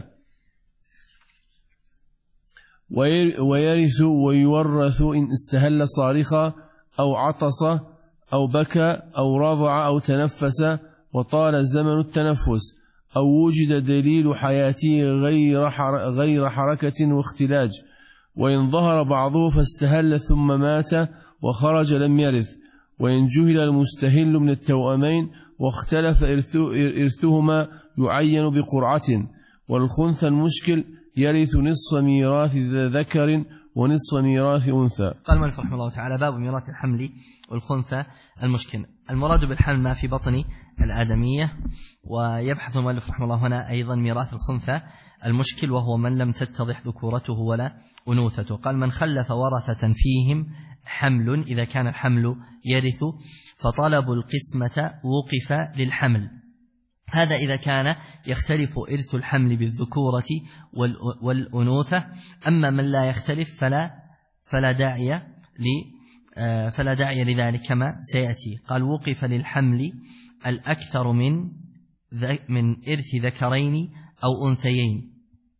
ويرث ويورث إن استهل صارخا أو عطس أو بكى أو رضع أو تنفس وطال زمن التنفس، أو وجد دليل حياته غير حركة واختلاج، وإن ظهر بعضه فاستهل ثم مات وخرج لم يرث، وإن جهل المستهل من التوأمين واختلف إرثهما يعين بقرعة. والخنثى المشكل يرث نصف ميراث ذكر ونصف ميراث أنثى. قال المؤلف رحمه الله تعالى: باب ميراث الحمل والخنثى المشكل. المراد بالحمل ما في بطن الآدمية، ويبحث المؤلف رحمه الله هنا أيضا ميراث الخنثى المشكل، وهو من لم تتضح ذكورته ولا أنوثته. قال: من خلف ورثة فيهم حمل، إذا كان الحمل يرث فطلب القسمة وقف للحمل. هذا إذا كان يختلف إرث الحمل بالذكورة والأنوثة. أما من لا يختلف فلا داعي لذلك كما سيأتي. قال: وقف للحمل الأكثر من إرث ذكرين أو أنثيين.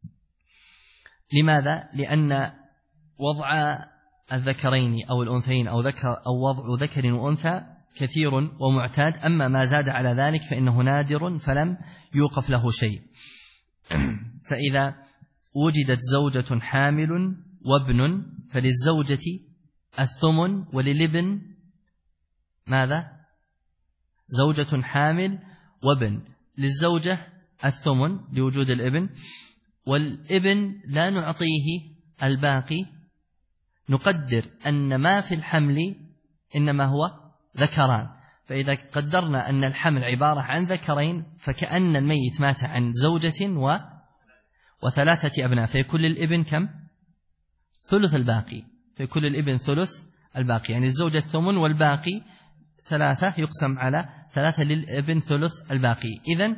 لماذا؟ لأن وضع الذكرين أو الأنثيين أو وضع ذكر وأنثى كثير ومعتاد، أما ما زاد على ذلك فإنه نادر فلم يوقف له شيء. فإذا وجدت زوجة حامل وابن فللزوجة الثمن وللابن ماذا؟ زوجة حامل وابن، للزوجة الثمن لوجود الابن، والابن لا نعطيه الباقي، نقدر أن ما في الحمل إنما هو ذكران. فإذا قدرنا أن الحمل عبارة عن ذكرين فكأن الميت مات عن زوجة وثلاثة أبناء، فيكون للابن كم؟ ثلث الباقي، فيكون للابن ثلث الباقي، يعني الزوجة الثمن والباقي ثلاثة يقسم على ثلاثة، للابن ثلث الباقي.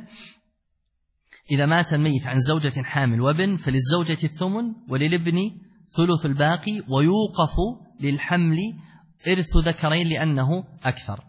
إذا مات الميت عن زوجة حامل وابن فللزوجة الثمن وللابن ثلث الباقي، ويوقف للحمل إرث ذكرين لأنه أكثر.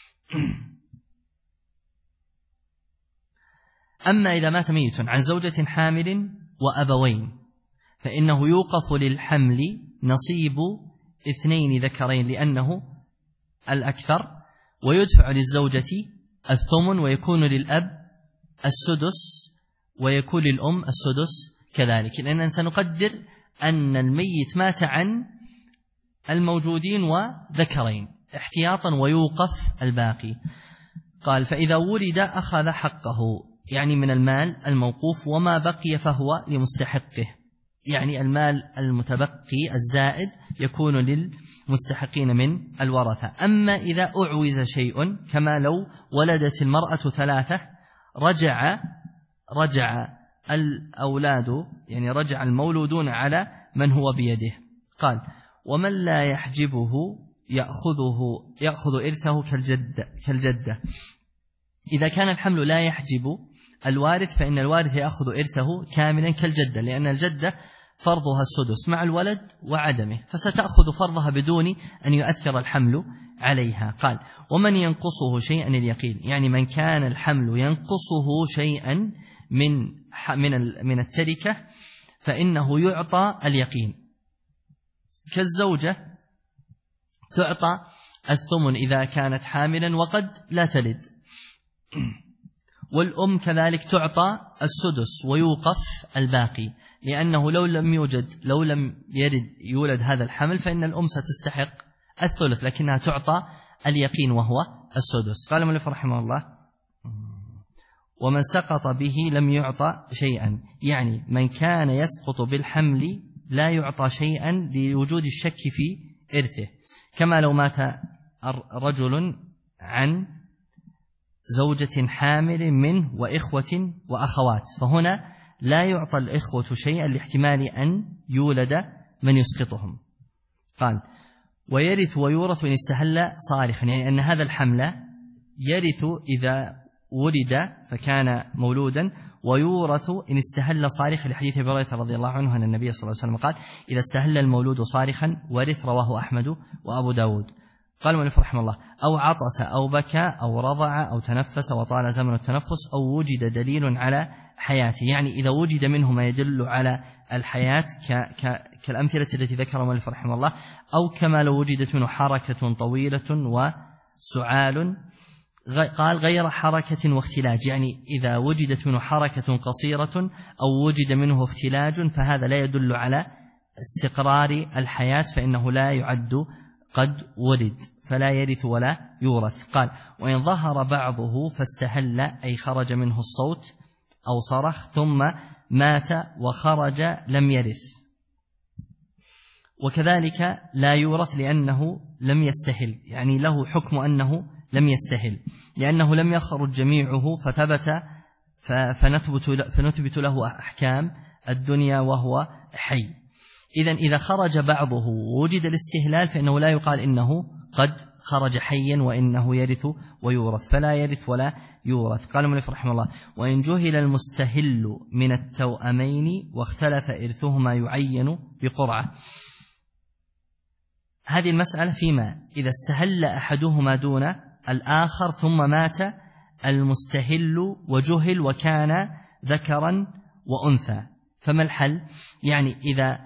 أما إذا مات ميت عن زوجة حامل وأبوين فإنه يوقف للحمل نصيب 2 ذكرين لأنه الأكثر، ويدفع للزوجة الثمن، ويكون للأب السدس، ويكون للأم السدس كذلك، لأننا سنقدر أن الميت مات عن الموجودين وذكرين احتياطا، ويوقف الباقي. قال فإذا ولد أخذ حقه، يعني من المال الموقوف، وما بقي فهو لمستحقه، يعني المال المتبقي الزائد يكون للمستحقين من الورثة. أما إذا أعوز شيء كما لو ولدت المرأة 3 رجع الأولاد، يعني رجع المولودون على من هو بيده. قال ومن لا يحجبه يأخذ إرثه كالجدة. إذا كان الحمل لا يحجب الوارث فإن الوارث يأخذ إرثه كاملا كالجدة، لأن الجدة فرضها السدس مع الولد وعدمه، فستأخذ فرضها بدون أن يؤثر الحمل عليها. قال ومن ينقصه شيئا اليقين، يعني من كان الحمل ينقصه شيئا من التركة فإنه يعطى اليقين، كالزوجة تعطى الثمن إذا كانت حاملا وقد لا تلد، والأم كذلك تعطى السدس ويوقف الباقي، لأنه لو لم يولد هذا الحمل فإن الأم ستستحق الثلث، لكنها تعطى اليقين وهو السدس. قال المؤلف رحمه الله ومن سقط به لم يعطى شيئا، يعني من كان يسقط بالحمل لا يعطى شيئا لوجود الشك في إرثه، كما لو مات رجل عن زوجة حامل منه وإخوة وأخوات، فهنا لا يعطى الإخوة شيئا لاحتمال أن يولد من يسقطهم. قال ويرث ويورث إن استهل صارخا، يعني أن هذا الحمل يرث إذا ولد فكان مولودا، ويورث إن استهل صارخا، لحديث أبي هريرة رضي الله عنه أن النبي صلى الله عليه وسلم قال إذا استهل المولود صارخا ورث، رواه أحمد وأبو داود. قال المؤلف رحمه الله أو عطس أو بكى أو رضع أو تنفس وطال زمن التنفس أو وجد دليل على حياته، يعني إذا وجد منه ما يدل على الحياة كالأمثلة التي ذكرها المؤلف رحمه الله، أو كما لو وجدت منه حركة طويلة وسعال. قال غير حركة واختلاج، يعني إذا وجدت منه حركة قصيرة أو وجد منه اختلاج فهذا لا يدل على استقرار الحياة، فإنه لا يعد قد ولد، فلا يرث ولا يورث. قال وإن ظهر بعضه فاستهل، أي خرج منه الصوت أو صرخ ثم مات وخرج لم يرث، وكذلك لا يورث لأنه لم يستهل، يعني له حكم أنه لم يستهل، لأنه لم يخرج جميعه فثبت فنثبت له أحكام الدنيا وهو حي. إذا خرج بعضه ووجد الاستهلال فإنه لا يقال إنه قد خرج حيا وإنه يرث ويورث، فلا يرث ولا يورث. قال المؤلف رحمه الله وإن جهل المستهل من التوأمين واختلف إرثهما يعين بقرعة. هذه المسألة فيما إذا استهل أحدهما دون الآخر ثم مات المستهل وجهل وكان ذكرا وأنثى، فما الحل؟ يعني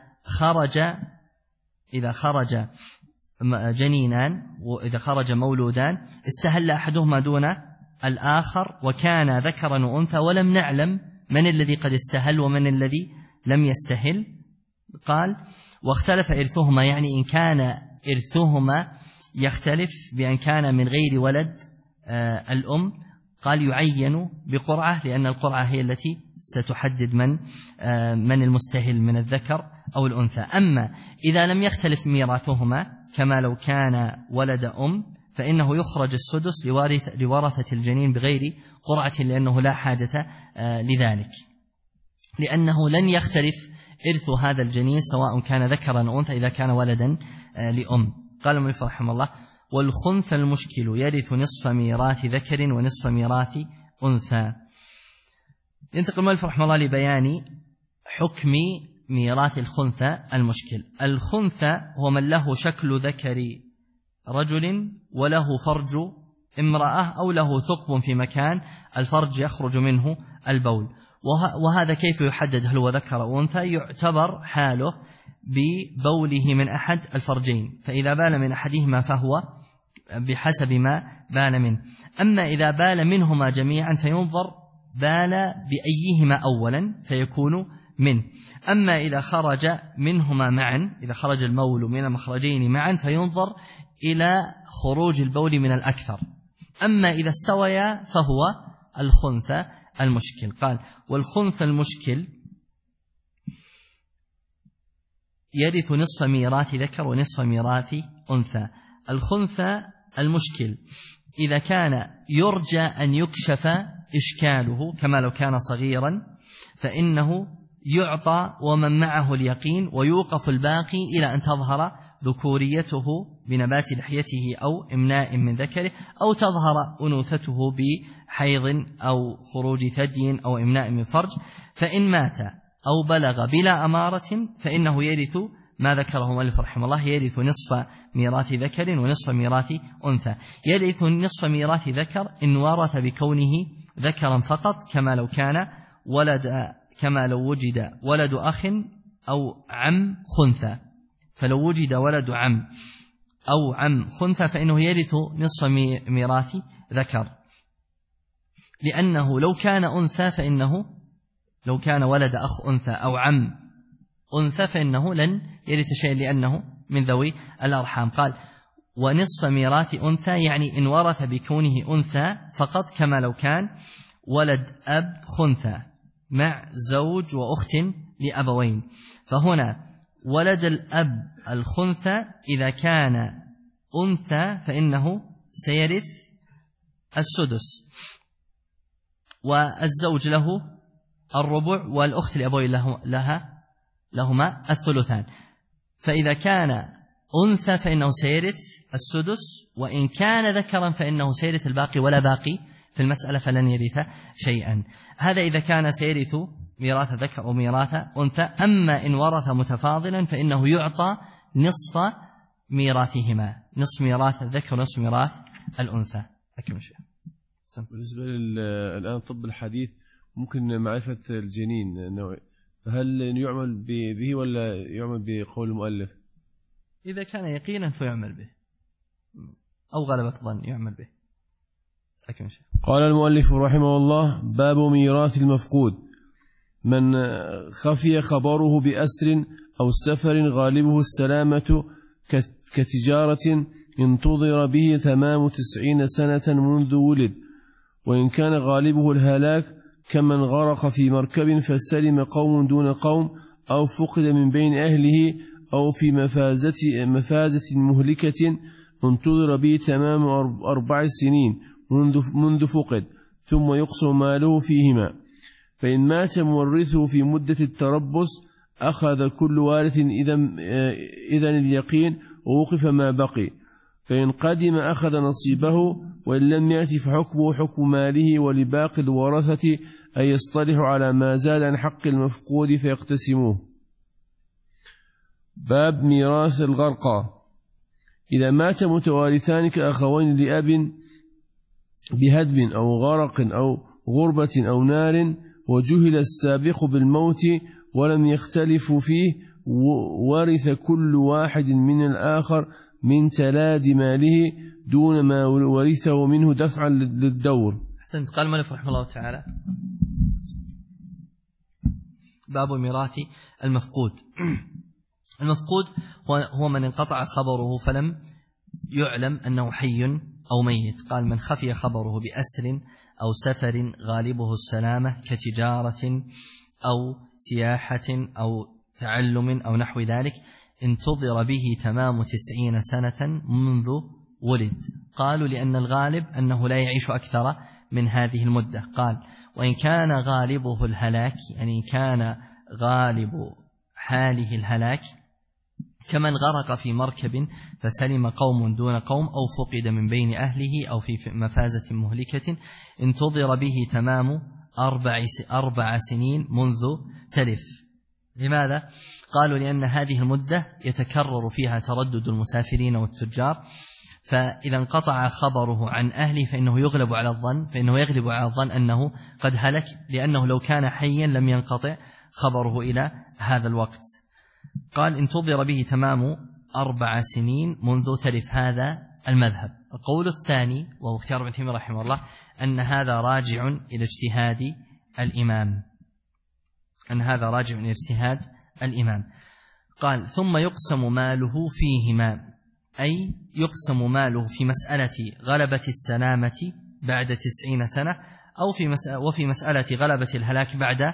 إذا خرج جنينان وإذا خرج مولودان استهل أحدهما دون الآخر وكان ذكرا وأنثى ولم نعلم من الذي قد استهل ومن الذي لم يستهل. قال واختلف إرثهما، يعني إن كان إرثهما يختلف بأن كان من غير ولد الأم، قال يعين بقرعة، لأن القرعة هي التي ستحدد من المستهل من الذكر أو الأنثى. أما إذا لم يختلف ميراثهما كما لو كان ولد أم فإنه يخرج السدس لورثة الجنين بغير قرعة، لأنه لا حاجة لذلك، لأنه لن يختلف إرث هذا الجنين سواء كان ذكرا أو أنثى إذا كان ولدا لأم. قال المؤلف رحمه الله والخنث المشكل يرث نصف ميراث ذكر ونصف ميراث أنثى. ينتقل المؤلف رحمه الله لبيان حكم ميراث الخنثى المشكل. الخنثى هو من له شكل ذكر رجل وله فرج امرأة أو له ثقب في مكان الفرج يخرج منه البول، وهذا كيف يحدد هل هو ذكر أو أنثى؟ يعتبر حاله ببوله من أحد الفرجين، فإذا بال من أحدهما فهو بحسب ما بال منه. أما إذا بال منهما جميعا فينظر بال بأيهما أولا فيكون منه. أما إذا خرج منهما معا، إذا خرج المول من المخرجين معا فينظر إلى خروج البول من الأكثر. أما إذا استويا فهو الخنثى المشكل. قال والخنثى المشكل يرث نصف ميراث ذكر ونصف ميراث أنثى. الخنثى المشكل إذا كان يرجى أن يكشف إشكاله كما لو كان صغيرا فإنه يعطى ومن معه اليقين، ويوقف الباقي إلى أن تظهر ذكوريته بنبات لحيته أو إمناء من ذكره، أو تظهر أنوثته بحيض أو خروج ثدي أو إمناء من فرج. فإن مات أو بلغ بلا أمارة فإنه يرث ما ذكره المؤلف رحمه الله، يرث نصف ميراث ذكر ونصف ميراث أنثى. يرث نصف ميراث ذكر إن ورث بكونه ذكرا فقط، كما لو وجد ولد أخ أو عم خنثى، فلو وجد ولد عم أو عم خنثى فإنه يرث نصف ميراث ذكر، لأنه لو كان أنثى فإنه لو كان ولد أخ أنثى أو عم أنثى فإنه لن يرث شيء لأنه من ذوي الأرحام. قال ونصف ميراث أنثى يعني إن ورث بكونه أنثى فقط، كما لو كان ولد أب خنثى مع زوج وأخت لأبوين. فهنا ولد الأب الخنثى إذا كان أنثى فإنه سيرث السدس، والزوج له الربع، والأخت لأبوين لهما الثلثان. فإذا كان أنثى فإنه سيرث السدس، وإن كان ذكرا فإنه سيرث الباقي، ولا باقي في المسألة فلن يرث شيئا. هذا إذا كان سيرث ميراث ذكر وميراث أنثى. أما إن ورث متفاضلا فإنه يعطى نصف ميراثهما، نصف ميراث الذكر ونصف ميراث الأنثى. أكمل شيء. بالنسبة الآن طب الحديث ممكن معرفة الجنين فهل يعمل به ولا يعمل بقول المؤلف؟ إذا كان يقينا فيعمل به، أو غلبة ظن يعمل به. أكمل شيء. قال المؤلف رحمه الله باب ميراث المفقود. من خفي خبره بأسر أو سفر غالبه السلامة كتجارة انتظر به تمام 90 سنة منذ ولد، وإن كان غالبه الهلاك كمن غرق في مركب فسلم قوم دون قوم، أو فقد من بين أهله، أو في مفازة مهلكة انتظر به تمام 4 سنين منذ فقد، ثم يقسم ماله فيهما. فإن مات مورثه في مدة التربص أخذ كل وارث إذن اليقين ووقف ما بقي، فإن قدم أخذ نصيبه، وإن لم يأتي فحكمه حكم ماله، ولباقي الورثة أن يصطلحوا على ما زاد عن حق المفقود فيقتسموه. باب ميراث الغرقى. إذا مات متوارثان كأخوين لأب بهدم أو غرق أو غربة أو نار، وجهل السابق بالموت ولم يختلفوا فيه، ورث كل واحد من الآخر من تلاد ماله دون ما ورثه منه دفعا للدور. أحسنت. قال المؤلف رحمه الله تعالى: باب ميراث المفقود. المفقود هو من انقطع خبره فلم يعلم أنه حي أو ميت. قال: من خفي خبره بأسر أو سفر غالبه السلامة كتجارة أو سياحة أو تعلم أو نحو ذلك، انتظر به تمام 90 سنة منذ ولد. قالوا: لأن الغالب أنه لا يعيش أكثر من هذه المدة. قال: وإن كان غالبه الهلاك، يعني كان غالب حاله الهلاك، كمن غرق في مركب فسلم قوم دون قوم، أو فقد من بين أهله، أو في مفازة مهلكة، انتظر به تمام 4 سنين منذ تلف. لماذا؟ قالوا: لأن هذه المدة يتكرر فيها تردد المسافرين والتجار، فإذا انقطع خبره عن أهله فإنه يغلب على الظن أنه قد هلك، لأنه لو كان حيا لم ينقطع خبره إلى هذا الوقت. قال: انتظر به تمام 4 سنين منذ تلف. هذا المذهب. القول الثاني وهو اختيار ابن تيمية رحمه الله أن هذا راجع إلى اجتهاد الإمام. قال: ثم يقسم ماله فيهما، أي يقسم ماله في مسألة غلبة السلامة بعد 90 سنة، أو وفي مسألة غلبة الهلاك بعد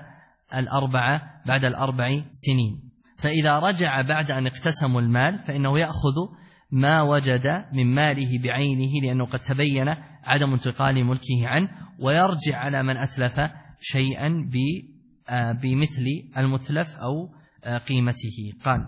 4 سنين. فإذا رجع بعد أن اقتسموا المال فإنه يأخذ ما وجد من ماله بعينه، لأنه قد تبين عدم انتقال ملكه عنه، ويرجع على من أتلف شيئا بمثل المتلف أو قيمته. قال: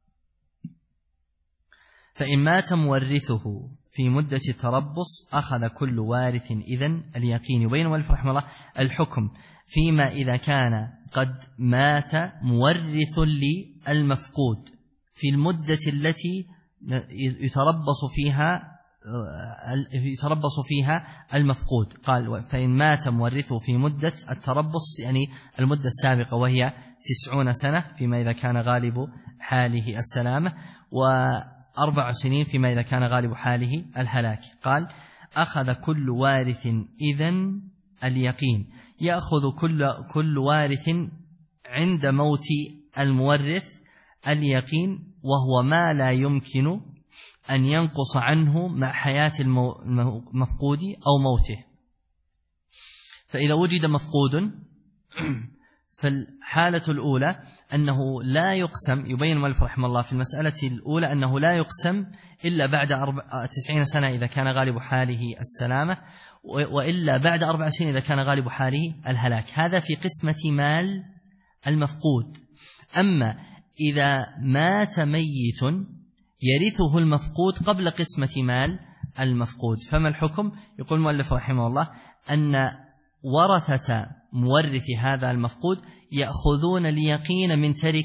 فإن مات مورثه في مدة التربص أخذ كل وارث إذن اليقين. يبين المؤلف رحمه الله الحكم فيما إذا كان قد مات مورث للمفقود في المدة التي يتربص فيها المفقود. قال: فإن مات مورثه في مدة التربص، يعني المدة السابقة، وهي 90 سنة فيما إذا كان غالب حاله السلامة، و4 سنين فيما إذا كان غالب حاله الهلاك. قال: أخذ كل وارث إذن اليقين. يأخذ كل وارث عند موت المورث اليقين، وهو ما لا يمكن أن ينقص عنه مع حياة المفقود أو موته. فإذا وجد مفقود فالحالة الأولى أنه لا يقسم. يبين المؤلف رحمه الله في المسألة الأولى أنه لا يقسم إلا بعد 90 سنة إذا كان غالب حاله السلامة، وإلا بعد 4 سنين إذا كان غالب حاله الهلاك. هذا في قسمة مال المفقود. أما إذا مات ميت يرثه المفقود قبل قسمة مال المفقود، فما الحكم؟ يقول المؤلف رحمه الله أن ورثة مورث هذا المفقود يأخذون اليقين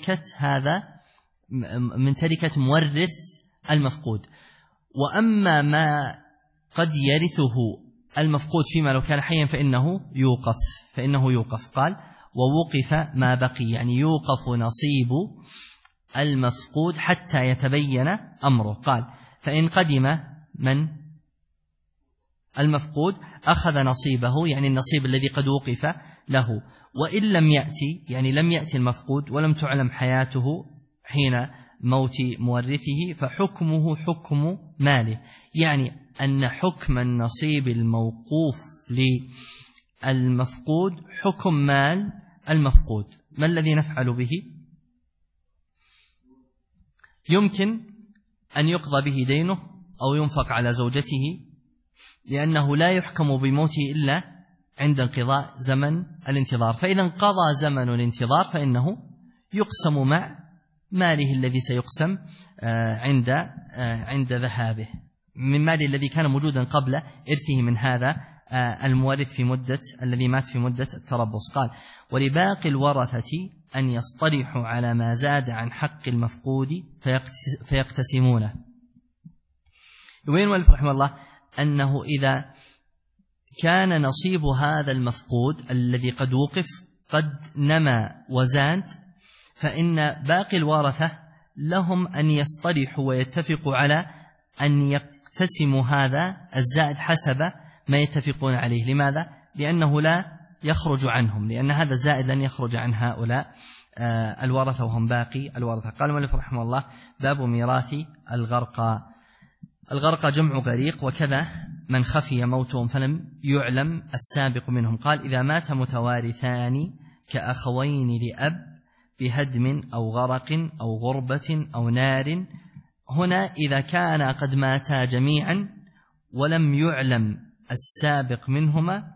من تركة مورث المفقود. وأما ما قد يرثه المفقود فيما لو كان حيا فإنه يوقف. قال: ووقف ما بقي، يعني يوقف نصيب المفقود حتى يتبين أمره. قال: فإن قدم من المفقود أخذ نصيبه، يعني النصيب الذي قد وقف له. وإن لم يأتي، يعني لم يأتي المفقود ولم تعلم حياته حين موت مورثه، فحكمه حكم ماله، يعني أن حكم النصيب الموقوف للمفقود حكم مال المفقود. ما الذي نفعل به؟ يمكن أن يقضى به دينه أو ينفق على زوجته، لأنه لا يحكم بموته إلا عند انقضاء زمن الانتظار. فإذا انقضى زمن الانتظار فإنه يقسم مع ماله الذي سيقسم عند ذهابه، من ماله الذي كان موجودا قبل إرثه من هذا المورث الذي مات في مدة التربص. قال: ولباقي الورثة أن يصطلحوا على ما زاد عن حق المفقود فيقتسمونه. يبين المؤلف رحمه الله أنه إذا كان نصيب هذا المفقود الذي قد وقف قد نما وزاد، فإن باقي الورثة لهم أن يصطلحوا ويتفقوا على أن يقتسموا هذا الزائد حسب ما يتفقون عليه. لماذا؟ لأنه لا يخرج عنهم، لأن هذا الزائد لن يخرج عن هؤلاء الورثة وهم باقي الورثة. قال المؤلف رحمه الله: باب ميراث الغرقى. الغرقى جمع غريق، وكذا من خفي موتهم فلم يعلم السابق منهم. قال: إذا مات متوارثان كأخوين لأب بهدم أو غرق أو غربة أو نار. هنا إذا كان قد ماتا جميعا ولم يعلم السابق منهما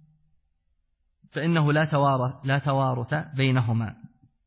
فإنه لا توارث بينهما.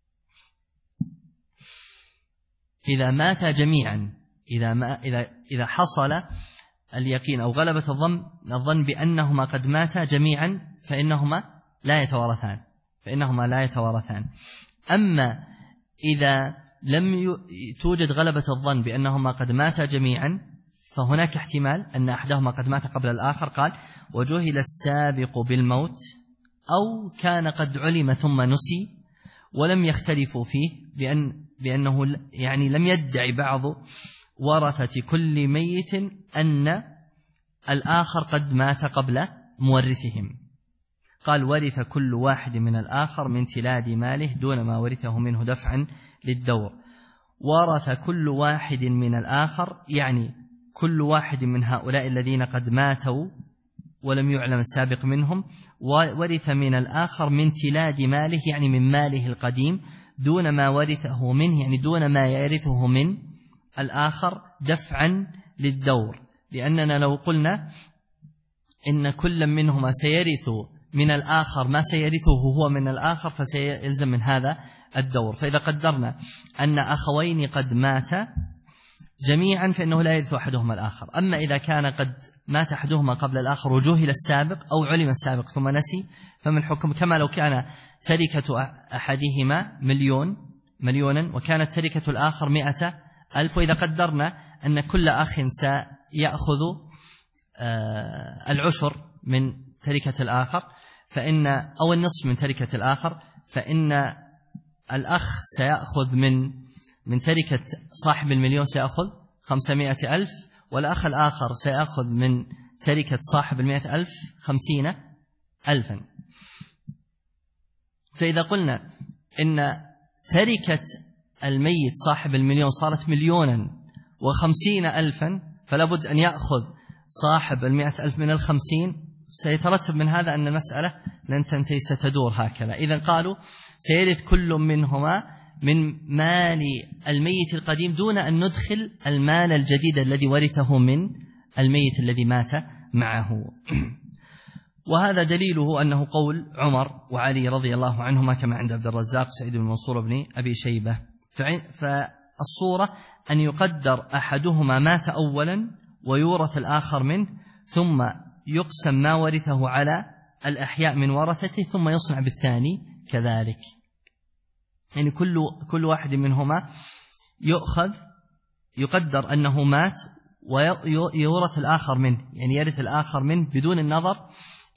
إذا ماتا جميعا، إذا حصل اليقين أو غلبة الظن بأنهما قد ماتا جميعا فإنهما لا يتوارثان. أما إذا لم توجد غلبة الظن بأنهما قد ماتا جميعا فهناك احتمال أن أحدهما قد مات قبل الآخر. قال: وجهل السابق بالموت أو كان قد علم ثم نسي ولم يختلفوا فيه بأنه يعني لم يدعي بعض ورثة كل ميت أن الآخر قد مات قبل مورثهم. قال: ورث كل واحد من الآخر من تلاد ماله دون ما ورثه منه دفعا للدور. ورث كل واحد من الآخر يعني كل واحد من هؤلاء الذين قد ماتوا ولم يعلم السابق منهم، ورث من الآخر من تلاد ماله يعني من ماله القديم دون ما ورثه منه يعني دون ما يرثه من الآخر دفعا للدور. لأننا لو قلنا إن كل منهما سيرث من الآخر ما سيرثه هو من الآخر فسيلزم من هذا الدور. فإذا قدرنا أن أخوين قد ماتا جميعا فإنه لا يرث أحدهما الآخر. أما إذا كان قد مات أحدهما قبل الآخر وجهل السابق أو علم السابق ثم نسي فمن حكم كما لو كان تركة أحدهما مليونا وكانت تركة الآخر 100,000. وإذا قدرنا أن كل أخ سيأخذ العشر من تركة الآخر أو النصف من تركة الآخر، فإن الأخ سيأخذ من تركة صاحب المليون سيأخذ 500,000، والأخ الآخر سيأخذ من تركة صاحب 100,000 50,000. فإذا قلنا إن تركة الميت صاحب المليون صارت 1,050,000 فلا بد أن يأخذ صاحب 100,000 من 50. سيترتب من هذا أن المسألة لن تنتهي ستدور هكذا. إذن قالوا سيرث كل منهما من مال الميت القديم دون أن ندخل المال الجديد الذي ورثه من الميت الذي مات معه. وهذا دليله أنه قول عمر وعلي رضي الله عنهما كما عند عبد الرزاق سعيد بن منصور بن أبي شيبة. فالصورة أن يقدر أحدهما مات أولا ويورث الآخر منه ثم يقسم ما ورثه على الأحياء من ورثته ثم يصنع بالثاني كذلك. يعني كل واحد منهما يقدر أنه مات ويورث الآخر منه، يعني يرث الآخر منه بدون النظر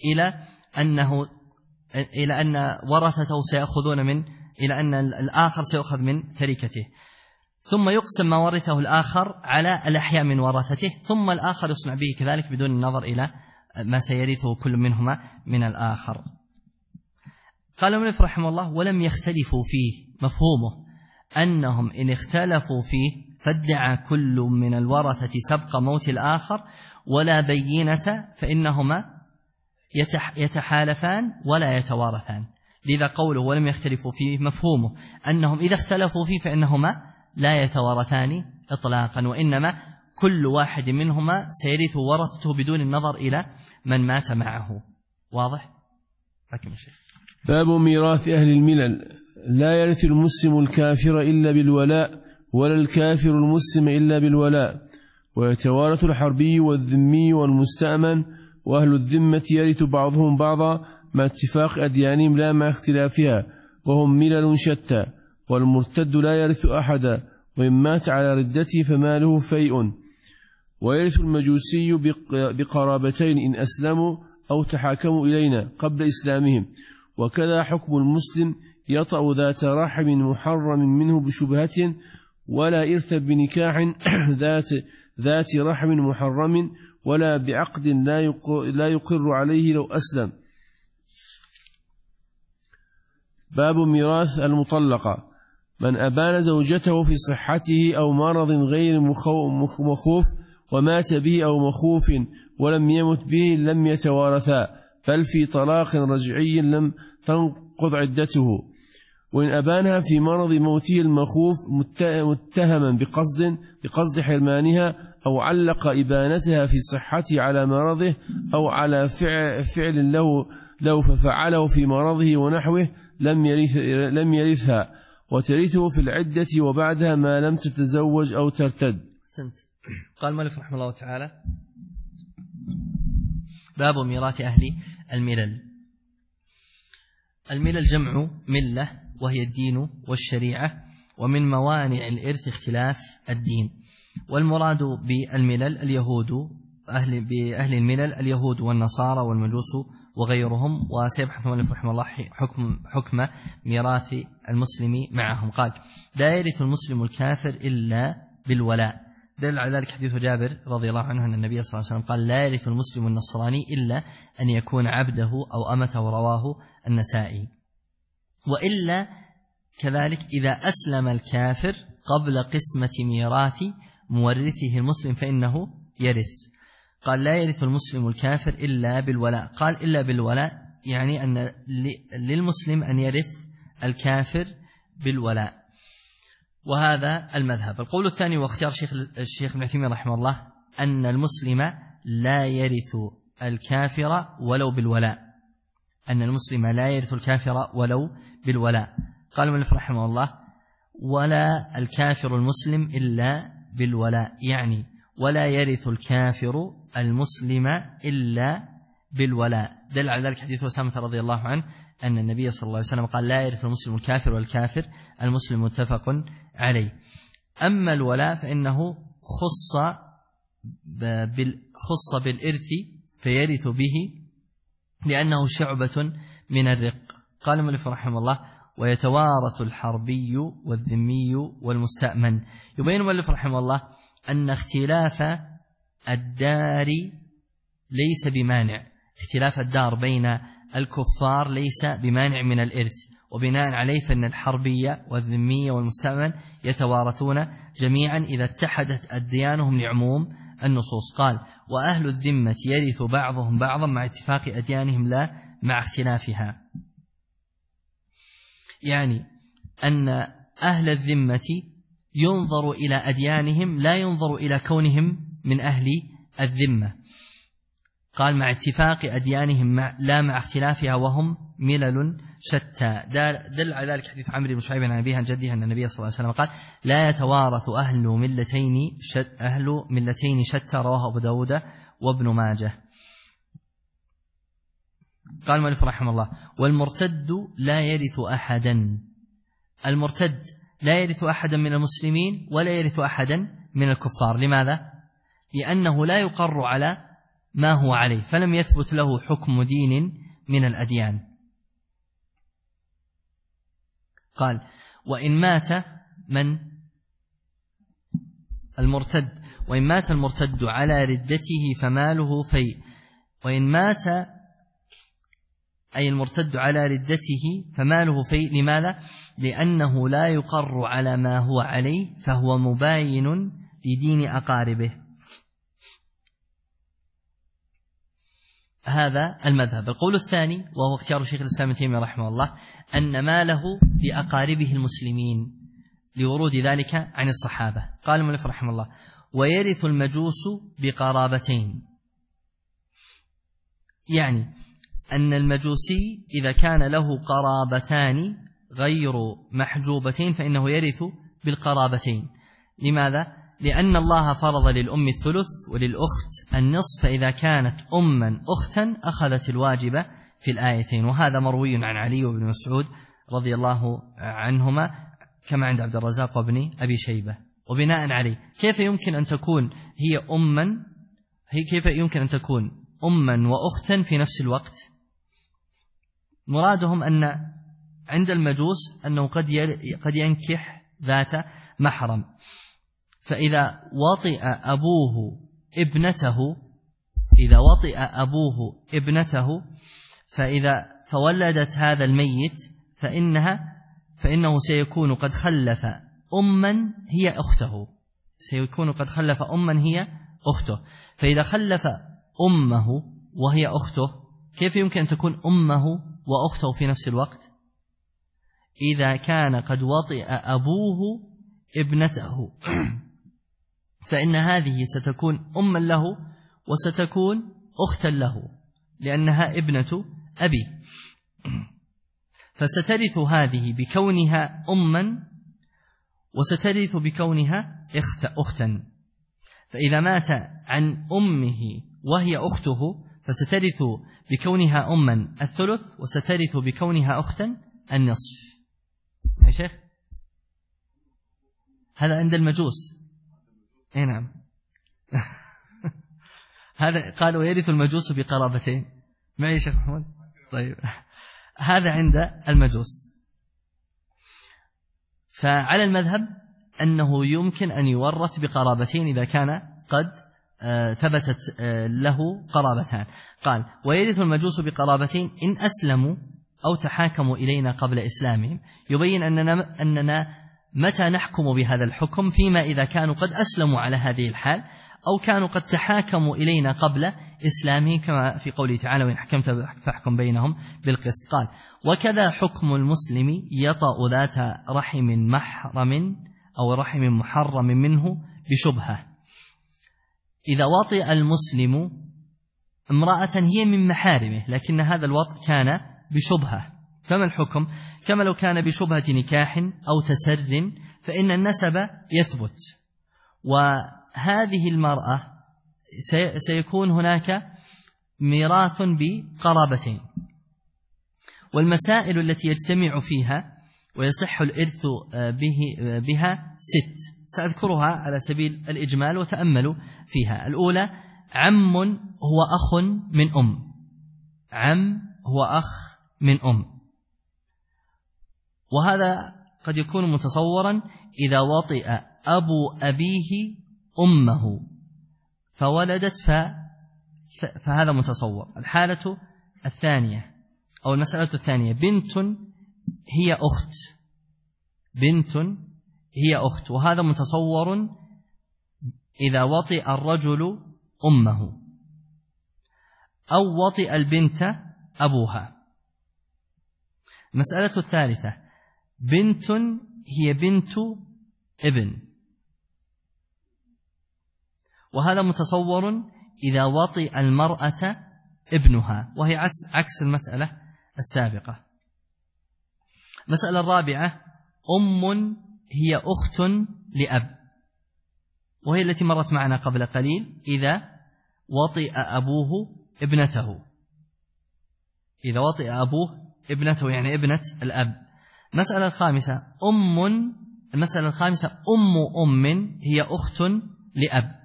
إلى أن ورثته سيأخذون إلى أن الآخر سيأخذ من تركته، ثم يقسم ما ورثه الآخر على الأحياء من ورثته ثم الآخر يصنع به كذلك بدون النظر إلى ما سيرثه كل منهما من الآخر. قال المؤلف رحمه الله: ولم يختلفوا فيه، مفهومه أنهم إن اختلفوا فيه فادعى كل من الورثة سبق موت الآخر ولا بينة فإنهما يتحالفان ولا يتوارثان. لذا قوله ولم يختلفوا فيه مفهومه أنهم إذا اختلفوا فيه فإنهما لا يتوارثان إطلاقا، وإنما كل واحد منهما سيرث ورثته بدون النظر إلى من مات معه. واضح؟ أكمل شيء. باب ميراث أهل الملل: لا يرث المسلم الكافر إلا بالولاء ولا الكافر المسلم إلا بالولاء، ويتوارث الحربي والذمي والمستأمن، وأهل الذمة يرث بعضهم بعضا مع اتفاق أديانهم لا مع اختلافها، وهم ملل شتى. والمرتد لا يرث أحدا، وإن مات على ردته فماله فيء. ويرث المجوسي بقرابتين إن أسلموا أو تحاكموا إلينا قبل إسلامهم. وكذا حكم المسلم يطأ ذات رحم محرم منه بشبهة، ولا إرث بنكاح ذات رحم محرم، ولا بعقد لا يقر عليه لو أسلم. باب ميراث المطلقة. من أبان زوجته في صحته أو مرض غير مخوف ومات به أو مخوف ولم يمت به لم يتوارثا، بل في طلاق رجعي لم تنقض عدته. وإن أبانها في مرض موته المخوف متهما بقصد حرمانها، أو علق إبانتها في صحته على مرضه أو على فعل له ففعله في مرضه ونحوه، لم يرثها، وترثه في العدة وبعدها ما لم تتزوج أو ترتد. قال المؤلف رحمه الله تعالى: باب ميراث أهل الملل. الملل جمع ملة، وهي الدين والشريعة، ومن موانع الإرث اختلاف الدين. والمراد بالملل اليهود، بأهل الملل اليهود والنصارى والمجوس وغيرهم. وسيبحث المؤلف رحمه الله حكم ميراث المسلم معهم. قال: لا يرث المسلم الكافر إلا بالولاء. دل على ذلك حديث جابر رضي الله عنه أن النبي صلى الله عليه وسلم قال: لا يرث المسلم النصراني إلا أن يكون عبده أو أمته، رواه النسائي. وإلا كذلك إذا أسلم الكافر قبل قسمة ميراث مورثه المسلم فإنه يرث. قال: لا يرث المسلم الكافر إلا بالولاء. قال: إلا بالولاء يعني أن للمسلم أن يرث الكافر بالولاء، وهذا المذهب. القول الثاني واختيار الشيخ ابن عثيمين رحمه الله أن المسلم لا يرث الكافر ولو بالولاء، أن المسلم لا يرث الكافر ولو بالولاء. قال المؤلف رحمه الله: ولا الكافر المسلم إلا بالولاء، يعني ولا يرث الكافر المسلم إلا بالولاء. دل على ذلك حديث أسامة رضي الله عنه أن النبي صلى الله عليه وسلم قال: لا يرث المسلم الكافر، والكافر المسلم متفق عليه. أما الولاء فإنه خص بالإرث فيرث به لأنه شعبة من الرق. قال المؤلف رحمه الله: ويتوارث الحربي والذمي والمستأمن. يبين المؤلف رحمه الله أن اختلاف الدار ليس بمانع، اختلاف الدار بين الكفار ليس بمانع من الإرث، وبناء عليه فإن الحربية والذمية والمستأمن يتوارثون جميعا إذا اتحدت أديانهم لعموم النصوص. قال: وأهل الذمة يرث بعضهم بعضا مع اتفاق أديانهم لا مع اختلافها. يعني أن أهل الذمة ينظر إلى أديانهم لا ينظر إلى كونهم من أهل الذمة. قال: مع اتفاق أديانهم لا مع اختلافها وهم ملل شتى. دل على ذلك حديث عمرو بن شعيب عن أبيه عن جده أن النبي صلى الله عليه وسلم قال: لا يتوارث أهل ملتين شتى، رواه أبو داود وابن ماجه. قال المؤلف رحمه الله: والمرتد لا يرث أحدا. المرتد لا يرث أحدا من المسلمين ولا يرث أحدا من الكفار. لماذا؟ لأنه لا يقر على ما هو عليه، فلم يثبت له حكم دين من الأديان. قال: وإن مات المرتد على ردته فماله فيء. وإن مات أي المرتد على ردته فماله فيء. لماذا؟ لأنه لا يقر على ما هو عليه، فهو مباين لدين أقاربه. هذا المذهب. القول الثاني وهو اختيار شيخ الإسلام ابن تيمية رحمه الله أن ماله لأقاربه المسلمين لورود ذلك عن الصحابة. قال المؤلف رحمه الله: ويرث المجوس بقرابتين. يعني أن المجوسي إذا كان له قرابتان غير محجوبتين فإنه يرث بالقرابتين. لماذا؟ لأن الله فرض للأم الثلث وللأخت النصف، فإذا كانت أما أختا أخذت الواجب في الآيتين. وهذا مروي عن علي وابن مسعود رضي الله عنهما كما عند عبد الرزاق وابن أبي شيبة. وبناء عليه كيف يمكن أن تكون أما وأختا في نفس الوقت؟ مرادهم أن عند المجوس أنه قد ينكح ذات محرم، فإذا وطئ أبوه ابنته فإذا فولدت هذا الميت فإنه سيكون قد خلف أما هي أخته، فإذا خلف أمه وهي أخته، كيف يمكن أن تكون أمه وأخته في نفس الوقت؟ إذا كان قد وطئ أبوه ابنته فإن هذه ستكون أما له وستكون أختا له لأنها ابنة أبي، فسترث هذه بكونها أما وسترث بكونها أختا. فإذا مات عن أمه وهي أخته فسترث بكونها أما الثلث وسترث بكونها أختا النصف. يا شيخ هذا عند المجوس. اي نعم. هذا قالوا يرث المجوس بقرابتين. معي يا شيخ محمود؟ طيب هذا عند المجوس. فعلى المذهب أنه يمكن أن يورث بقرابتين إذا كان قد ثبتت له قرابتان. قال ويرث المجوس بقرابتين إن أسلموا أو تحاكموا إلينا قبل إسلامهم. يبين أننا متى نحكم بهذا الحكم فيما إذا كانوا قد أسلموا على هذه الحال أو كانوا قد تحاكموا إلينا قبل إسلامهم، كما في قوله تعالى وإن حكمت فاحكم بينهم بالقسط. قال وكذا حكم المسلم يطأ ذات رحم محرم أو رحم محرم منه بشبهة. إذا وطئ المسلم امرأة هي من محارمه لكن هذا الوطء كان بشبهة، فما الحكم؟ كما لو كان بشبهة نكاح أو تسر فإن النسب يثبت، وهذه المرأة سيكون هناك ميراث بقرابتين. والمسائل التي يجتمع فيها ويصح الإرث بها 6 سأذكرها على سبيل الإجمال وتأملوا فيها. الأولى عم هو أخ من أم، عم هو أخ من أم، وهذا قد يكون متصورا إذا وطئ أبو أبيه أمه فولدت فهذا متصور. الحالة الثانية أو المسألة الثانية بنت هي أخت، وهذا متصور إذا وطئ الرجل أمه أو وطئ البنت أبوها. المسألة الثالثة بنت هي بنت ابن، وهذا متصور إذا وطئ المرأة ابنها، وهي عكس المسألة السابقة. المسألة الرابعة أم هي أخت لأب، وهي التي مرت معنا قبل قليل إذا وطئ أبوه ابنته، إذا وطئ أبوه ابنته يعني ابنة الأب. المسألة الخامسة أم هي أخت لأب،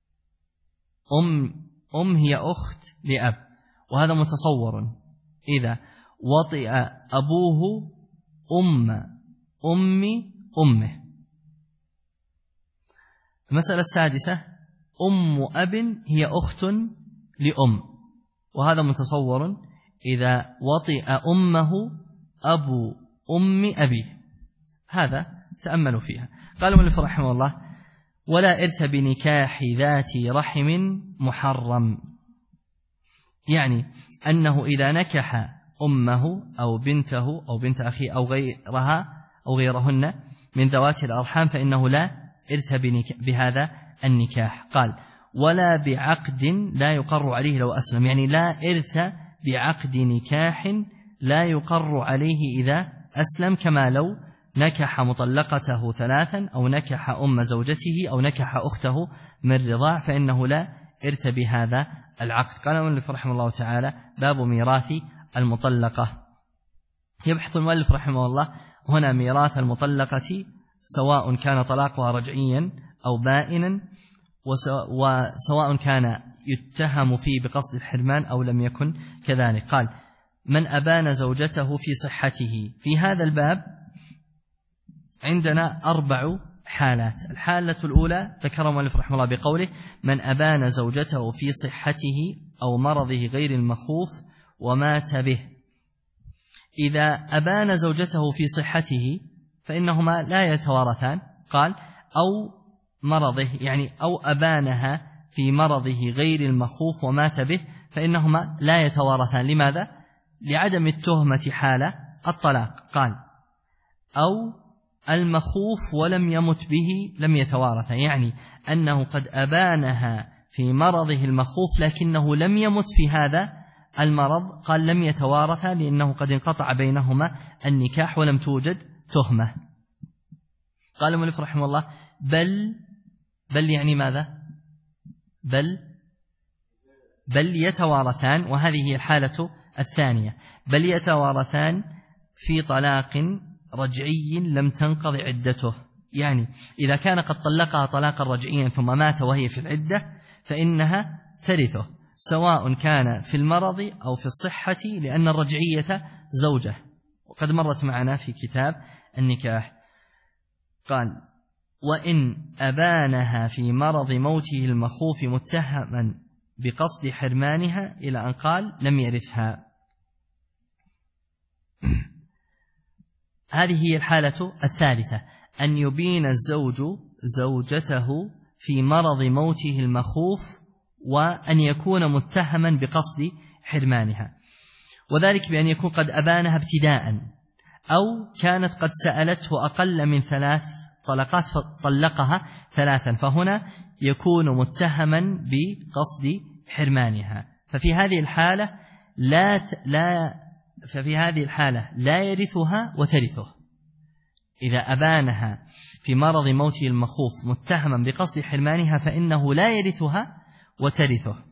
أم هي أخت لأب، وهذا متصور إذا وطئ أبوه أمه. المسألة السادسة أم أب هي أخت لأم، وهذا متصور إذا وطئ أمه أبو أم أبيه. هذا تأملوا فيها. قال المؤلف رحمه الله ولا إرث بنكاح ذات رحم محرم، يعني أنه إذا نكح أمه أو بنته أو بنت أخيه أو غيرها أو غيرهن من ذوات الأرحام فإنه لا إرث بهذا النكاح. قال ولا بعقد لا يقر عليه لو أسلم، يعني لا إرث بعقد نكاح لا يقر عليه إذا أسلم، كما لو نكح مطلقته 3 أو نكح أم زوجته أو نكح أخته من رضاع فإنه لا إرث بهذا العقد. قال المؤلف رحمه الله تعالى باب ميراث المطلقة. يبحث المؤلف رحمه الله هنا ميراث المطلقة سواء كان طلاقها رجعيا أو بائنا، وسواء كان يتهم فيه بقصد الحرمان أو لم يكن كذلك. قال: من أبان زوجته في صحته. في هذا الباب عندنا 4 حالات. الحالة الأولى ذكرها المؤلف رحمه الله بقوله: من أبان زوجته في صحته أو مرضه غير المخوف ومات به. إذا أبان زوجته في صحته فإنهما لا يتوارثان. قال: أو مرضه، يعني أو أبانها في مرضه غير المخوف ومات به، فإنهما لا يتوارثان. لماذا؟ لعدم التهمة حال الطلاق. قال: أو المخوف ولم يمت به لم يتوارثان، يعني أنه قد أبانها في مرضه المخوف لكنه لم يمت في هذا المرض. قال: لم يتوارثا لأنه قد انقطع بينهما النكاح ولم توجد تهمة. قال المؤلف رحمه الله: بل يعني ماذا؟ بل يتوارثان، وهذه هي الحالة الثانية. بل يتوارثان في طلاق رجعي لم تنقض عدته، يعني إذا كان قد طلقها طلاقا رجعيا ثم مات وهي في العدة فإنها ترثه، سواء كان في المرض أو في الصحة، لأن الرجعية زوجة، وقد مرت معنا في كتاب النكاح. قال: وإن أبانها في مرض موته المخوف متهما بقصد حرمانها، إلى أن قال: لم يرثها. هذه هي الحالة الثالثة، أن يبين الزوج زوجته في مرض موته المخوف وأن يكون متهما بقصد حرمانها، وذلك بأن يكون قد أبانها ابتداء، أو كانت قد سألته أقل من 3 طلقات فطلقها 3، فهنا يكون متهما بقصد حرمانها. ففي هذه الحالة لا يرثها وترثه. إذا أبانها في مرض موته المخوف متهما بقصد حرمانها فإنه لا يرثها وترثه.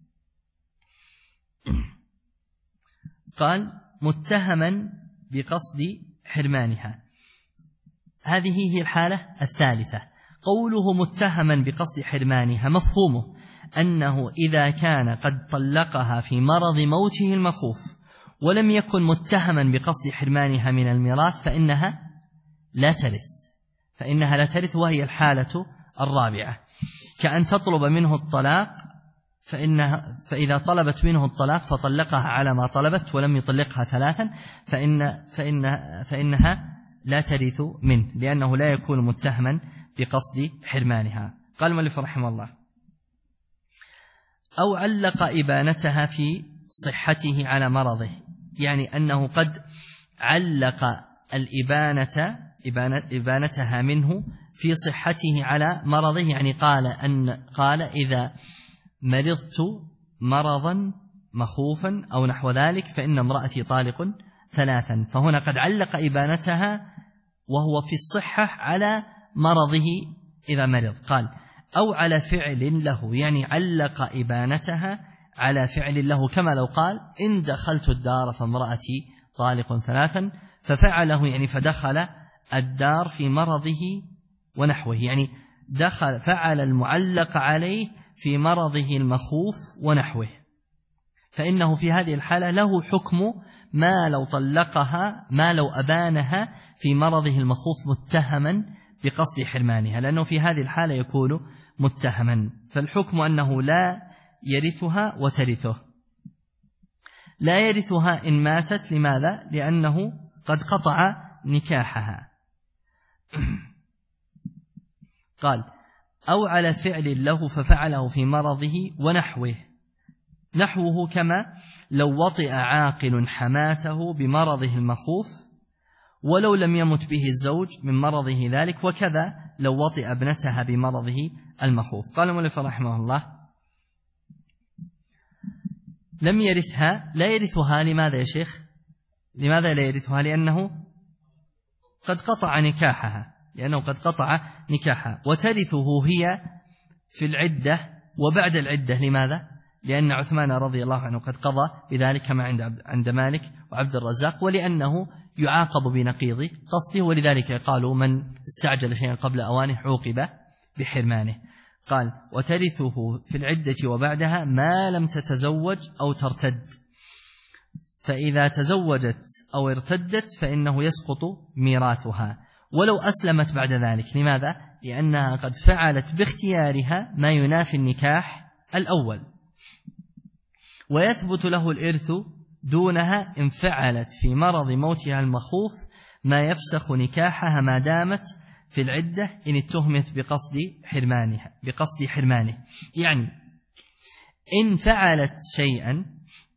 قال: متهما بقصد حرمانها، هذه هي الحالة الثالثة. قوله متهما بقصد حرمانها مفهومه أنه إذا كان قد طلقها في مرض موته المخوف ولم يكن متهما بقصد حرمانها من الميراث فإنها لا ترث، وهي الحالة الرابعة. كأن تطلب منه الطلاق فإذا طلبت منه الطلاق فطلقها على ما طلبت ولم يطلقها 3 فإنها لا ترث منه، لأنه لا يكون متهما بقصد حرمانها. قال المؤلف رحمه الله: أو علق إبانتها في صحته على مرضه، يعني أنه قد علق إبانتها منه في صحته على مرضه، يعني قال إذا مرضت مرضا مخوفا أو نحو ذلك فإن امرأتي طالق 3. فهنا قد علق إبانتها وهو في الصحة على مرضه إذا مرض. قال: أو على فعل له، يعني علق إبانتها على فعل له، كما لو قال: إن دخلت الدار فامرأتي طالق 3، ففعله يعني فدخل الدار في مرضه ونحوه، يعني فعل المعلق عليه في مرضه المخوف ونحوه، فإنه في هذه الحالة له حكم ما لو أبانها في مرضه المخوف متهما بقصد حرمانها، لأنه في هذه الحالة يكون متهما. فالحكم أنه لا يرثها وترثه. لا يرثها إن ماتت. لماذا؟ لأنه قد قطع نكاحها. قال: أو على فعل له ففعله في مرضه ونحوه. نحوه كما لو وطئ عاقل حماته بمرضه المخوف ولو لم يمت به الزوج من مرضه ذلك، وكذا لو وطئ ابنتها بمرضه المخوف. قال المؤلف رحمه الله: لم يرثها. لا يرثها لماذا يا شيخ؟ لماذا لا يرثها؟ لأنه قد قطع نكاحها. وترثه هي في العدة وبعد العدة. لماذا؟ لأن عثمان رضي الله عنه قد قضى بذلك كما عند مالك وعبد الرزاق، ولأنه يعاقب بنقيض قصده، ولذلك قالوا: من استعجل شيئا قبل أوانه عوقب بحرمانه. قال وترثه في العدة وبعدها ما لم تتزوج أو ترتد، فإذا تزوجت أو ارتدت فإنه يسقط ميراثها ولو أسلمت بعد ذلك. لماذا؟ لأنها قد فعلت باختيارها ما ينافي النكاح الأول، ويثبت له الإرث دونها إن فعلت في مرض موتها المخوف ما يفسخ نكاحها ما دامت في العدة إن اتهمت بقصد حرمانه. يعني إن فعلت شيئا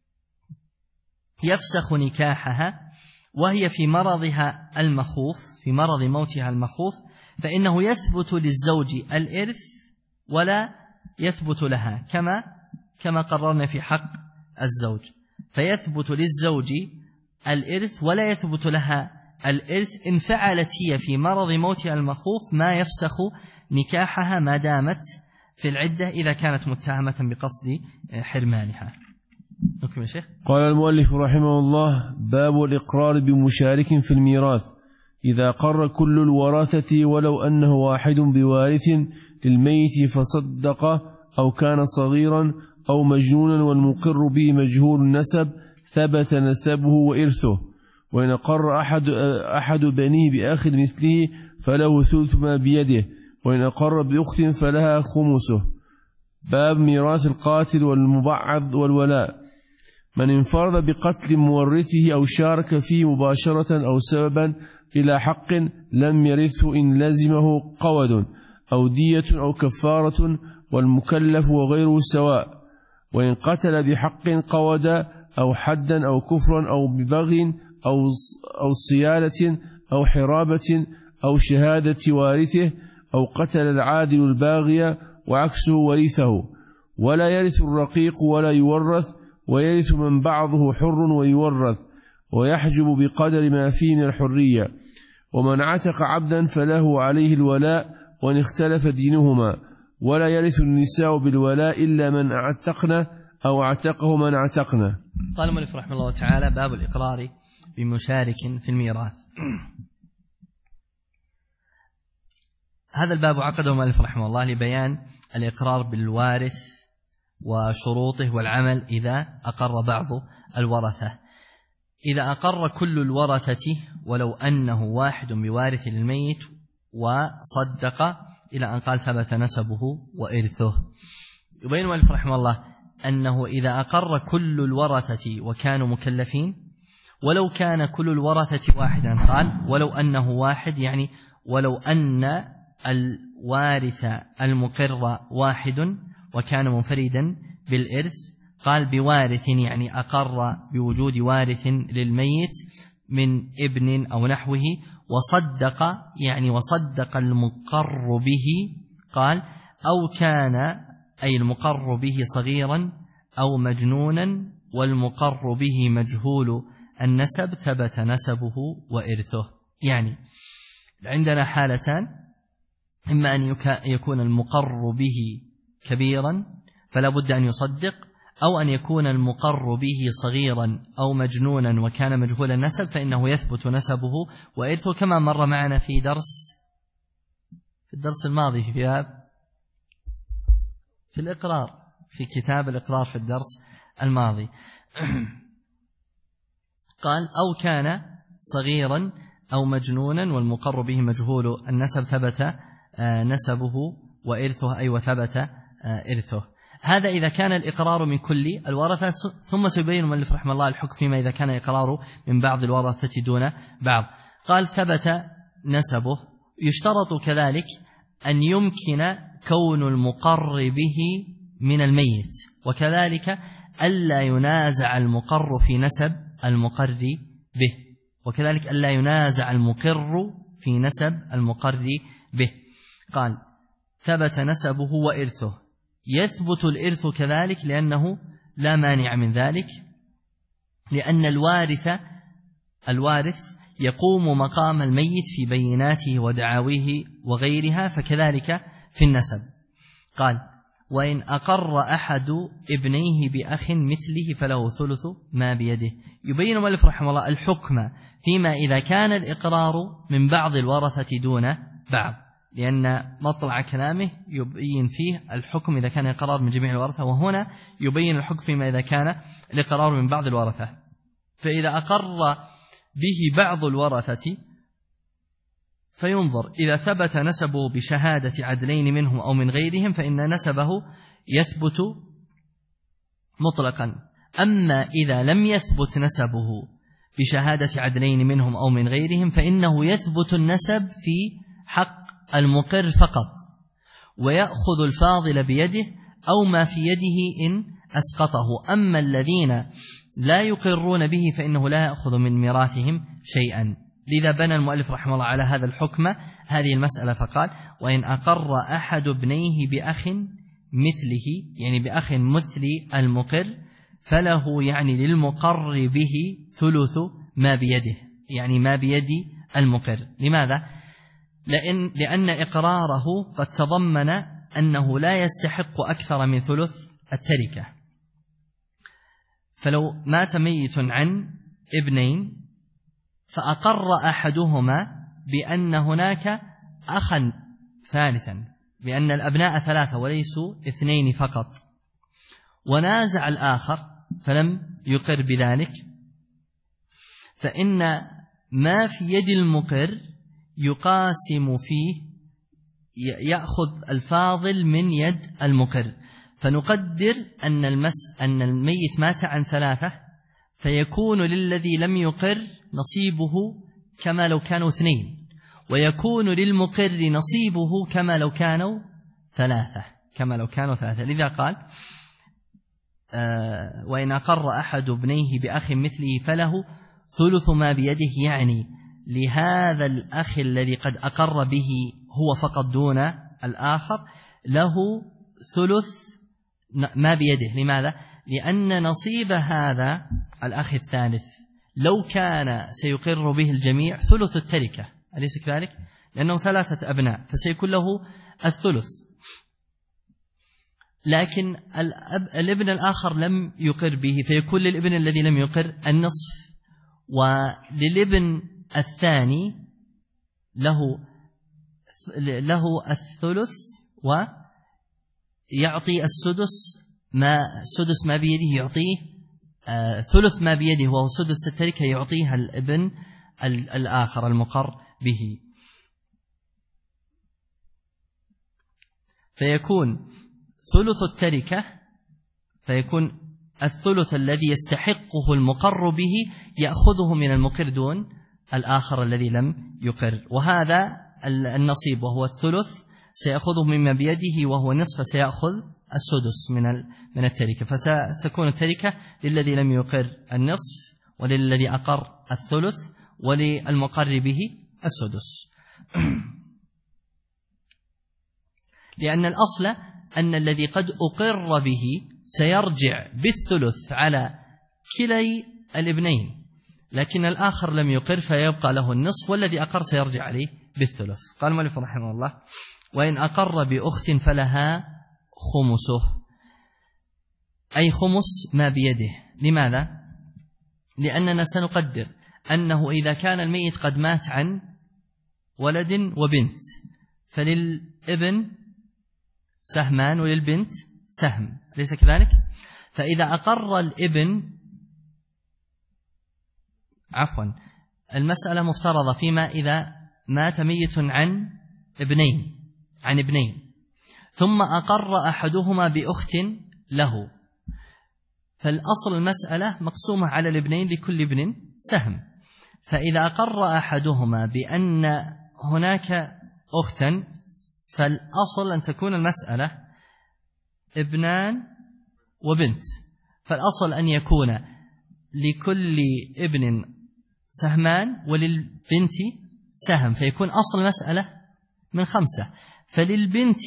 يفسخ نكاحها وهي في مرضها المخوف، في مرض موتها المخوف، فإنه يثبت للزوج الإرث ولا يثبت لها، كما قررنا في حق الزوج، فيثبت للزوج الإرث ولا يثبت لها الإرث إن فعلت هي في مرض موتها المخوف ما يفسخ نكاحها ما دامت في العدة إذا كانت متهمة بقصد حرمانها. نكمل يا شيخ. قال المؤلف رحمه الله: باب الإقرار بمشارك في الميراث. إذا قر كل الورثة ولو أنه واحد بوارث للميت فصدق أو كان صغيرا أو مجنونا والمقر به مجهول النسب ثبت نسبه وإرثه، وإن قر أحد بنيه بأخ مثله فله ثلث ما بيده، وإن قر بأخت فلها خمسه. باب ميراث القاتل والمبعض والولاء. من انفرد بقتل مورثه أو شارك فيه مباشرة أو سببا إلى حق لم يرثه إن لزمه قود أو دية أو كفارة والمكلف وغيره سواء. وإن قتل بحق قود أو حدا أو كفرا أو ببغي أو صيالة أو حرابة أو شهادة وارثه أو قتل العادل الباغي وعكسه ورثه، ولا يرث الرقيق ولا يورث، ويرث من بعضه حر ويورث، ويحجب بقدر ما فيه من الحرية. ومن عتق عبدا فله عليه الولاء وإن اختلف دينهما، ولا يرث النساء بالولاء إلا من اعتقنا أو اعتقه من اعتقنا. قال المؤلف رحمه الله تعالى: باب الإقرار بمشارك في الميراث. هذا الباب عقده المؤلف رحمه الله لبيان الإقرار بالوارث وشروطه والعمل إذا أقر بعض الورثة. إذا أقر كل الورثة ولو أنه واحد بوارث للميت وصدق إلى أن قال ثبت نسبه وإرثه. يبين المؤلف رحمه الله أنه إذا أقر كل الورثة وكانوا مكلفين، ولو كان كل الورثة واحدا، قال ولو أنه واحد، يعني ولو أن الوارث المقر واحد وكان منفردا بالإرث، قال بوارث يعني أقر بوجود وارث للميت من ابن أو نحوه، وصدق يعني وصدق المقر به، قال أو كان أي المقر به صغيرا أو مجنونا والمقر به مجهول النسب ثبت نسبه وإرثه. يعني عندنا حالتان: إما أن يكون المقر به كبيرا فلا بد أن يصدق، أو أن يكون المقر به صغيرا أو مجنونا وكان مجهول النسب فإنه يثبت نسبه وإرثه، كما مر معنا في الدرس الماضي في باب في الإقرار، في كتاب الإقرار في الدرس الماضي. قال أو كان صغيرا أو مجنونا والمقر به مجهول النسب ثبت نسبه وإرثه، أي وثبت إرثه. هذا إذا كان الإقرار من كل الورثة، ثم سيبين المؤلف رحمه الله الحكم فيما إذا كان إقراره من بعض الورثة دون بعض. قال ثبت نسبه. يشترط كذلك أن يمكن كون المقر به من الميت، وكذلك ألا ينازع المقر في نسب المقر به، وكذلك ألا ينازع المقر في نسب المقر به. قال ثبت نسبه وإرثه. يثبت الإرث كذلك لأنه لا مانع من ذلك، لأن الوارث يقوم مقام الميت في بيناته ودعاويه وغيرها، فكذلك في النسب. قال وإن أقر أحد ابنيه بأخ مثله فله ثلث ما بيده. يبين المؤلف رحمه الله الحكم فيما إذا كان الإقرار من بعض الورثة دون بعض. لأن مطلع كلامه يبين فيه الحكم إذا كان إقرار من جميع الورثة، وهنا يبين الحكم فيما إذا كان الإقرار من بعض الورثة. فإذا أقر به بعض الورثة فينظر إذا ثبت نسبه بشهادة عدلين منهم أو من غيرهم فإن نسبه يثبت مطلقا. أما إذا لم يثبت نسبه بشهادة عدلين منهم أو من غيرهم فإنه يثبت النسب في حق المقر فقط، ويأخذ الفاضل بيده أو ما في يده إن أسقطه. أما الذين لا يقرون به فإنه لا يأخذ من ميراثهم شيئا. لذا بنى المؤلف رحمه الله على هذا الحكم هذه المسألة فقال: وإن أقر أحد ابنيه بأخ مثله، يعني بأخ مثل المقر، فله يعني للمقر به ثلث ما بيده، يعني ما بيد المقر. لماذا؟ لأن إقراره قد تضمن أنه لا يستحق أكثر من ثلث التركة. فلو مات ميت عن ابنين فأقر أحدهما بأن هناك أخا ثالثا، بأن الأبناء 3 وليسوا 2 فقط، ونازع الآخر فلم يقر بذلك، فإن ما في يد المقر يقاسم فيه، يأخذ الفاضل من يد المقر. فنقدر أن الميت مات عن 3، فيكون للذي لم يقر نصيبه كما لو كانوا 2، ويكون للمقر نصيبه كما لو كانوا 3. لذا قال: وإن أقر أحد ابنيه بأخ مثله فله ثلث ما بيده، يعني لهذا الأخ الذي قد أقر به هو فقط دون الآخر له ثلث ما بيده. لماذا؟ لأن نصيب هذا الأخ الثالث لو كان سيقر به الجميع ثلث التركة، أليس كذلك؟ لأنه 3 أبناء فسيكون له الثلث، لكن الابن الآخر لم يقر به فيكون للابن الذي لم يقر النصف، وللابن الثاني له الثلث، ويعطي سدس ما بيده، يعطيه ثلث ما بيده وهو سدس التركة يعطيها الابن الآخر المقر به. فيكون ثلث التركة، فيكون الثلث الذي يستحقه المقر به يأخذه من المقر دون الآخر الذي لم يقر، وهذا النصيب وهو الثلث سيأخذه مما بيده وهو نصف، سيأخذ السدس من التركة، فستكون التركة للذي لم يقر النصف، وللذي أقر الثلث، وللمقر به السدس. لأن الأصل أن الذي قد أقر به سيرجع بالثلث على كلي الابنين، لكن الآخر لم يقر فيبقى له النصف، والذي أقر سيرجع عليه بالثلث. قال المؤلف رحمه الله: وإن أقر بأخت فلها خمسه، أي خمس ما بيده. لماذا؟ لأننا سنقدر أنه إذا كان الميت قد مات عن ولد وبنت فللابن سهمان وللبنت سهم، ليس كذلك؟ فإذا أقر الابن، المسألة مفترضة فيما إذا مات ميت عن ابنين ثم أقر أحدهما بأخت له، فالأصل المسألة مقسومة على الابنين لكل ابن سهم. فإذا أقر أحدهما بأن هناك أختا فالأصل أن تكون المسألة ابنان وبنت، فالأصل أن يكون لكل ابن سهمان وللبنت سهم، فيكون أصل مسألة من 5. فللبنت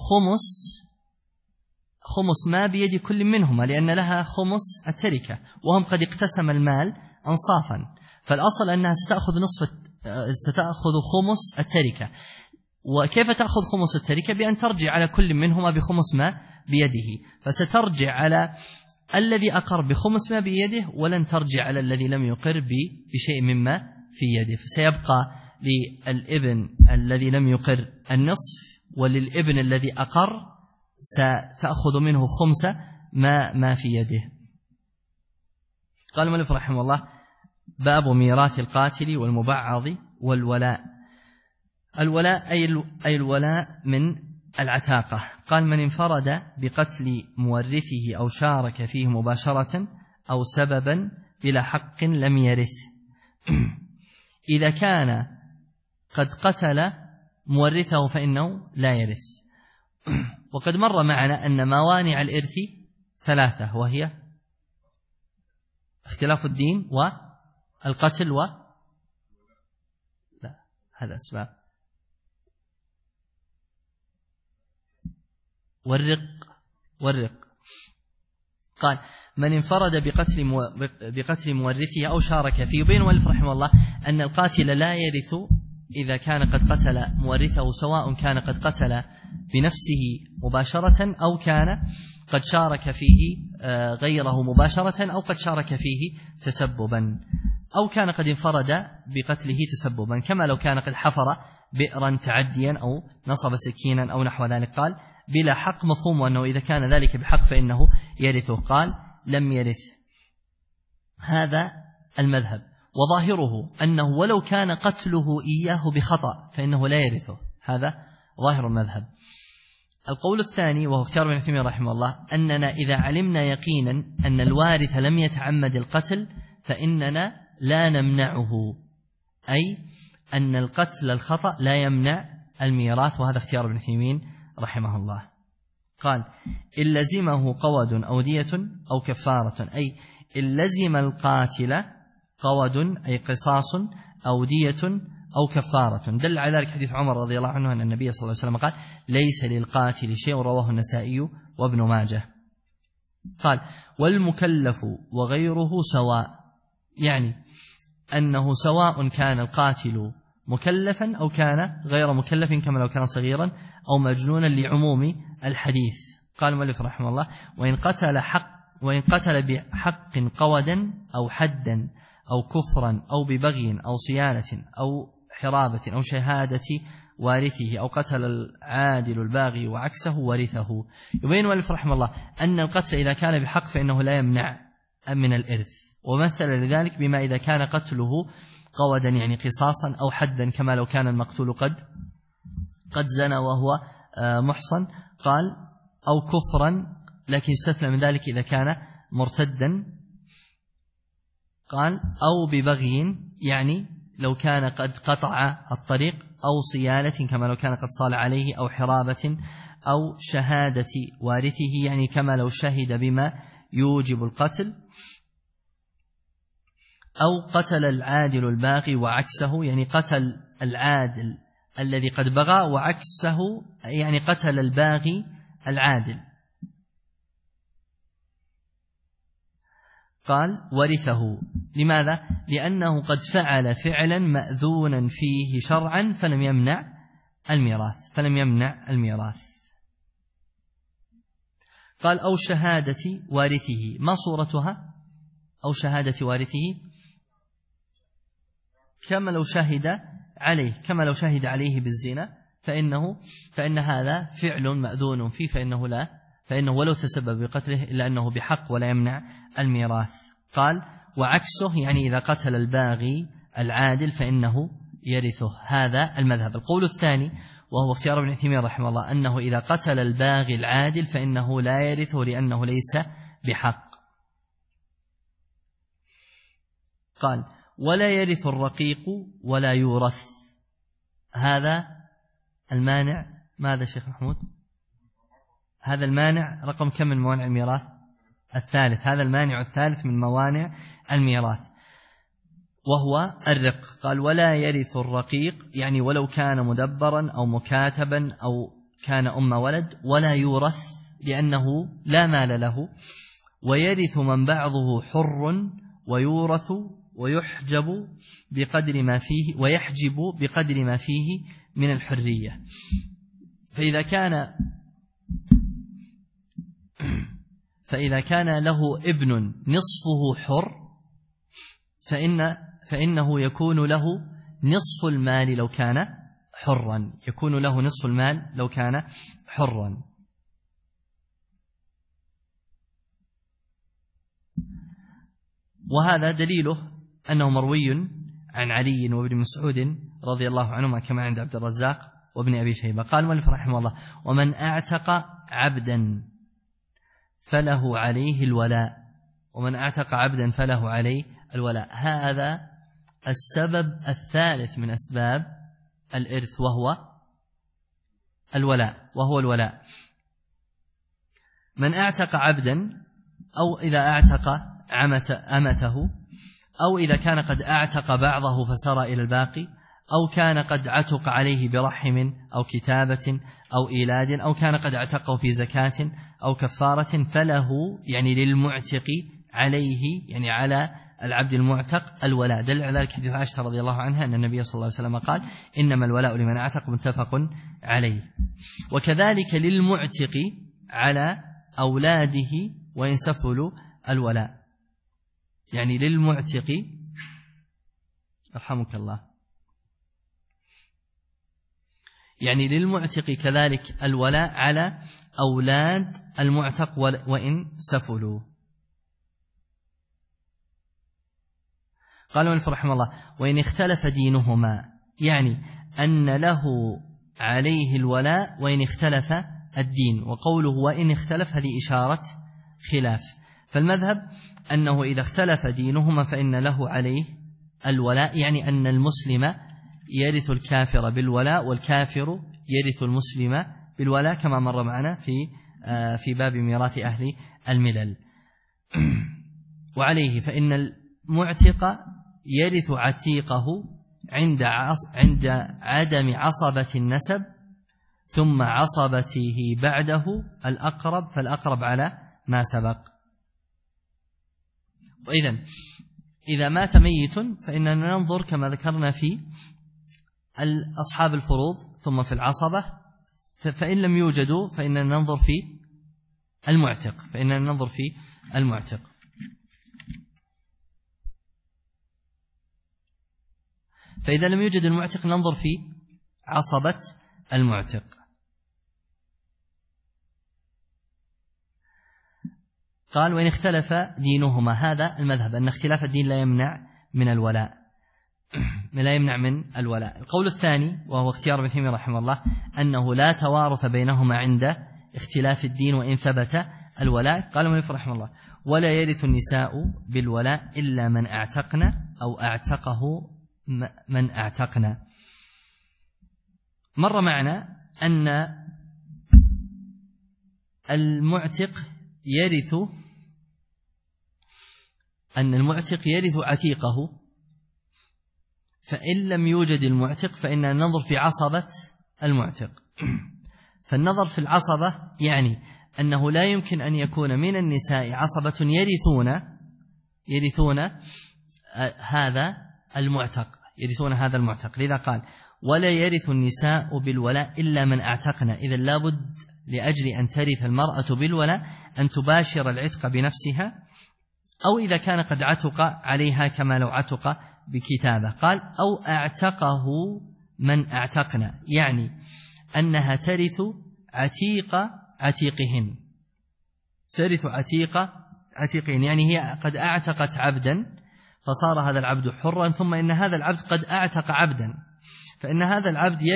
خمس ما بيد كل منهما، لأن لها خمس التركة، وهم قد اقتسم المال أنصافا، فالأصل أنها ستأخذ خمس التركة. وكيف تأخذ خمس التركة؟ بأن ترجع على كل منهما بخمس ما بيده، فسترجع على الذي أقر بخمس ما بيده، ولن ترجع على الذي لم يقر بشيء مما في يده، فسيبقى للابن الذي لم يقر النصف، وللابن الذي أقر ستأخذ منه خمس ما في يده. قال المؤلف رحمه الله: باب ميراث القاتل والمبعض والولاء. الولاء أي الولاء من العتاقة. قال: من انفرد بقتل مورثه أو شارك فيه مباشرة أو سببا بلا حق لم يرث. إذا كان قد قتل مورثه فإنه لا يرث. وقد مر معنا أن موانع الإرث ثلاثة، وهي اختلاف الدين والقتل لا، هذا أسباب، والرق. قال: من انفرد بقتل مورثه أو شارك فيه. يبين المؤلف رحمه الله أن القاتل لا يرث إذا كان قد قتل مورثه، سواء كان قد قتل بنفسه مباشرة أو كان قد شارك فيه غيره مباشرة، أو قد شارك فيه تسببا، أو كان قد انفرد بقتله تسببا، كما لو كان قد حفر بئرا تعديا أو نصب سكينا أو نحو ذلك. قال: بلا حق، مفهوم أنه إذا كان ذلك بحق فإنه يرثه. قال: لم يرث. هذا المذهب، وظاهره أنه ولو كان قتله إياه بخطأ فإنه لا يرثه. هذا ظاهر المذهب. القول الثاني، وهو اختيار ابن تيمية رحمه الله، أننا إذا علمنا يقينا أن الوارث لم يتعمد القتل فإننا لا نمنعه، أي أن القتل الخطأ لا يمنع الميراث، وهذا اختيار ابن تيمية رحمه الله. قال: إن لزمه قود أو دية أو كفارة، أي إن لزم القاتل قود أي قصاص أو دية أو كفارة. دل على ذلك حديث عمر رضي الله عنه أن النبي صلى الله عليه وسلم قال: ليس للقاتل شيء، رواه النسائي وابن ماجه. قال: والمكلف وغيره سواء، يعني أنه سواء كان القاتل مكلفا أو كان غير مكلف، كما لو كان صغيرا أو مجنونا، لعموم الحديث. قال المؤلف رحمه الله: وإن قتل بحق قودا أو حدا أو كفرا أو ببغي أو صيانة أو حرابة أو شهادة وارثه، أو قتل العادل الباغي وعكسه ورثه. يبين المؤلف رحمه الله أن القتل إذا كان بحق فإنه لا يمنع من الإرث، ومثل لذلك بما إذا كان قتله قودا يعني قصاصا أو حدا، كما لو كان المقتول قد زنى وهو محصن. قال: أو كفرا، لكن استثنى من ذلك إذا كان مرتدا. قال: أو ببغي، يعني لو كان قد قطع الطريق، أو صيانة، كما لو كان قد صال عليه، أو حرابة، أو شهادة وارثه، يعني كما لو شهد بما يوجب القتل، أو قتل العادل الباغي وعكسه، يعني قتل العادل الذي قد بغى، وعكسه يعني قتل الباغي العادل. قال: ورثه. لماذا؟ لأنه قد فعل فعلا مأذونا فيه شرعا فلم يمنع الميراث. قال: أو شهادة وارثه. ما صورتها؟ أو شهادة وارثه كما لو شهد عليه بالزنا، فإن هذا فعل مأذون فيه، فإنه ولو تسبب بقتله إلا أنه بحق ولا يمنع الميراث. قال: وعكسه، يعني إذا قتل الباغي العادل فإنه يرثه. هذا المذهب. القول الثاني، وهو اختيار ابن تيمية رحمه الله، أنه إذا قتل الباغي العادل فإنه لا يرثه لأنه ليس بحق. قال: ولا يرث الرقيق ولا يورث. هذا المانع ماذا شيخ محمود؟ هذا المانع رقم كم من موانع الميراث؟ الثالث. هذا المانع الثالث من موانع الميراث، وهو الرق. قال: ولا يرث الرقيق، يعني ولو كان مدبرا أو مكاتبا أو كان أم ولد، ولا يورث لأنه لا مال له. ويرث من بعضه حر، ويورث ويحجب بقدر ما فيه من الحرية. فإذا كان له ابن نصفه حر فإنه يكون له نصف المال لو كان حرا، يكون له نصف المال لو كان حرا. وهذا دليله أنه مروي عن علي وابن مسعود رضي الله عنهما كما عند عبد الرزاق وابن أبي شيبة. قال المؤلف رحمه الله: ومن أعتق عبدا فله عليه الولاء. ومن أعتق عبدا فله عليه الولاء، هذا السبب الثالث من أسباب الإرث وهو الولاء. من أعتق عبدا، أو إذا أعتق أمته، أو إذا كان قد أعتق بعضه فسار إلى الباقي، أو كان قد عتق عليه برحم أو كتابة أو إيلاد، أو كان قد اعتقه في زكاة أو كفارة، فله يعني للمعتق عليه يعني على العبد المعتق الولاء. دل على ذلك حديث عائشة رضي الله عنها أن النبي صلى الله عليه وسلم قال: إنما الولاء لمن أعتق، متفق عليه. وكذلك للمعتق على أولاده وإن سفلوا الولاء، يعني للمعتق رحمك الله، يعني للمعتق كذلك الولاء على أولاد المعتق وإن سفلوا. قال المؤلف رحمه الله: وإن اختلف دينهما، يعني أن له عليه الولاء وإن اختلف الدين. وقوله وإن اختلف هذه إشارة خلاف، فالمذهب أنه إذا اختلف دينهما فإن له عليه الولاء، يعني أن المسلم يرث الكافر بالولاء والكافر يرث المسلم بالولاء، كما مر معنا في باب ميراث أهل الملل. وعليه فإن المعتق يرث عتيقه عند عدم عصبة النسب، ثم عصبته بعده الأقرب، فالأقرب على ما سبق. وإذن إذا مات ميت فإننا ننظر كما ذكرنا في أصحاب الفروض ثم في العصبة، فإن لم يوجدوا فإننا ننظر في المعتق. فإذا لم يوجد المعتق ننظر في عصبة المعتق. قال: وإن اختلف دينهما، هذا المذهب أن اختلاف الدين لا يمنع من الولاء. القول الثاني وهو اختيار ابن تيمية رحمه الله أنه لا توارث بينهما عند اختلاف الدين وإن ثبت الولاء. قال المؤلف رحمه الله: ولا يرث النساء بالولاء إلا من أعتقنا أو أعتقه من أعتقنا. مر معنا أن المعتق يرث عتيقه، فإن لم يوجد المعتق فإننا ننظر في عصبة المعتق. فالنظر في العصبة يعني أنه لا يمكن أن يكون من النساء عصبة يرثون هذا المعتق، لذا قال: ولا يرث النساء بالولاء إلا من أعتقنا. إذا لابد لأجل أن ترث المرأة بالولاء أن تباشر العتق بنفسها، أو إذا كان قد عتق عليها كما لو عتق بكتابة. قال: أو أعتقه من أعتقنا، يعني أنها ترث عتيقهن، يعني هي قد أعتقت عبدا فصار هذا العبد حرا، ثم إن هذا العبد قد أعتق عبدا، فإن هذا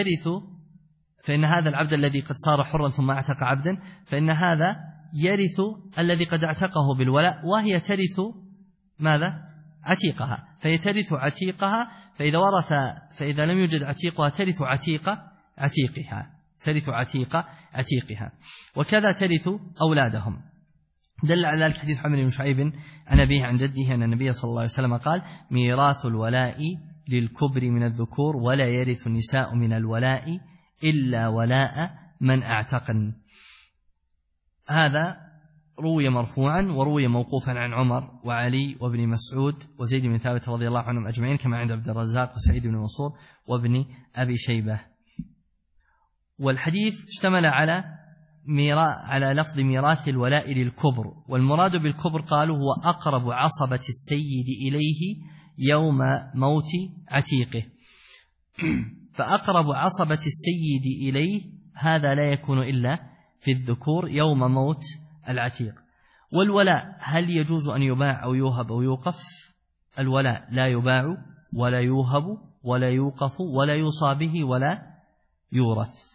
العبد الذي قد صار حرا ثم أعتق عبدا، فإن هذا يرث الذي قد اعتقه بالولاء، وهي ترث ماذا؟ عتيقها. فهي ترث عتيقها، فإذا لم يوجد عتيقها ترث عتيقها، وكذا ترث أولادهم. دل على ذلك حديث حمد بن شعيب عن أبيه عن جده أن النبي صلى الله عليه وسلم قال: ميراث الولاء للكبر من الذكور، ولا يرث النساء من الولاء إلا ولاء من أعتقن. هذا روي مرفوعا وروي موقوفا عن عمر وعلي وابن مسعود وزيد بن ثابت رضي الله عنهم أجمعين، كما عند عبد الرزاق وسعيد بن منصور وابن أبي شيبة. والحديث اشتمل على لفظ ميراث الولاء للكبر، والمراد بالكبر قالوا هو أقرب عصبة السيد إليه يوم موت عتيقه. فأقرب عصبة السيد إليه هذا لا يكون إلا في الذكور يوم موت العتيق. والولاء هل يجوز أن يباع أو يوهب أو يوقف؟ الولاء لا يباع ولا يوهب ولا يوقف ولا يوصى به ولا يورث.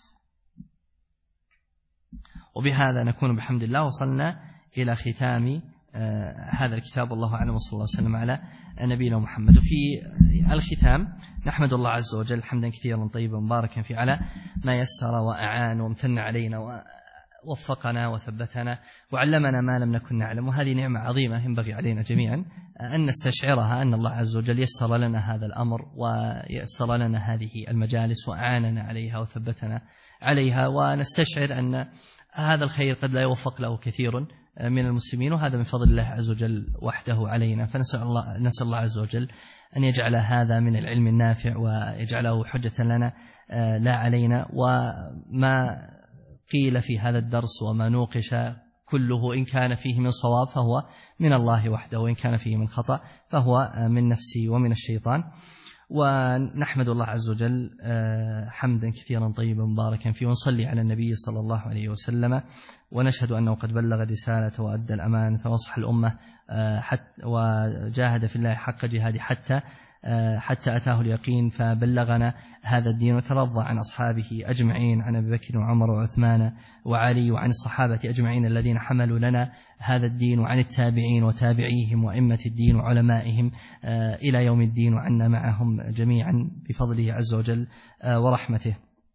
وبهذا نكون بحمد الله وصلنا إلى ختام هذا الكتاب، والله أعلم، وصلى الله وسلم على نبينا محمد. وفي الختام نحمد الله عز وجل حمدا كثيرا طيبا مباركا فيه على ما يسر وأعان وامتن علينا ووفقنا وثبتنا وعلمنا ما لم نكن نعلم، وهذه نعمة عظيمة ينبغي علينا جميعا أن نستشعرها، أن الله عز وجل يسر لنا هذا الأمر ويسر لنا هذه المجالس وأعاننا عليها وثبتنا عليها، ونستشعر أن هذا الخير قد لا يوفق له كثير من المسلمين، وهذا من فضل الله عز وجل وحده علينا. فنسأل الله عز وجل أن يجعل هذا من العلم النافع ويجعله حجة لنا لا علينا. وما قيل في هذا الدرس وما نوقش كله إن كان فيه من صواب فهو من الله وحده، وإن كان فيه من خطأ فهو من نفسي ومن الشيطان. ونحمد الله عز وجل حمدا كثيرا طيبا مباركا فيه، ونصلي على النبي صلى الله عليه وسلم، ونشهد أنه قد بلغ الرسالة وأدى الأمانة ونصح الأمة وجاهد في الله حق جهاده حتى أتاه اليقين فبلغنا هذا الدين، وترضى عن أصحابه أجمعين، عن أبي بكر وعمر وعثمان وعلي، وعن الصحابة أجمعين الذين حملوا لنا هذا الدين، وعن التابعين وتابعيهم وأئمة الدين وعلمائهم إلى يوم الدين، وعنا معهم جميعا بفضله عز وجل ورحمته.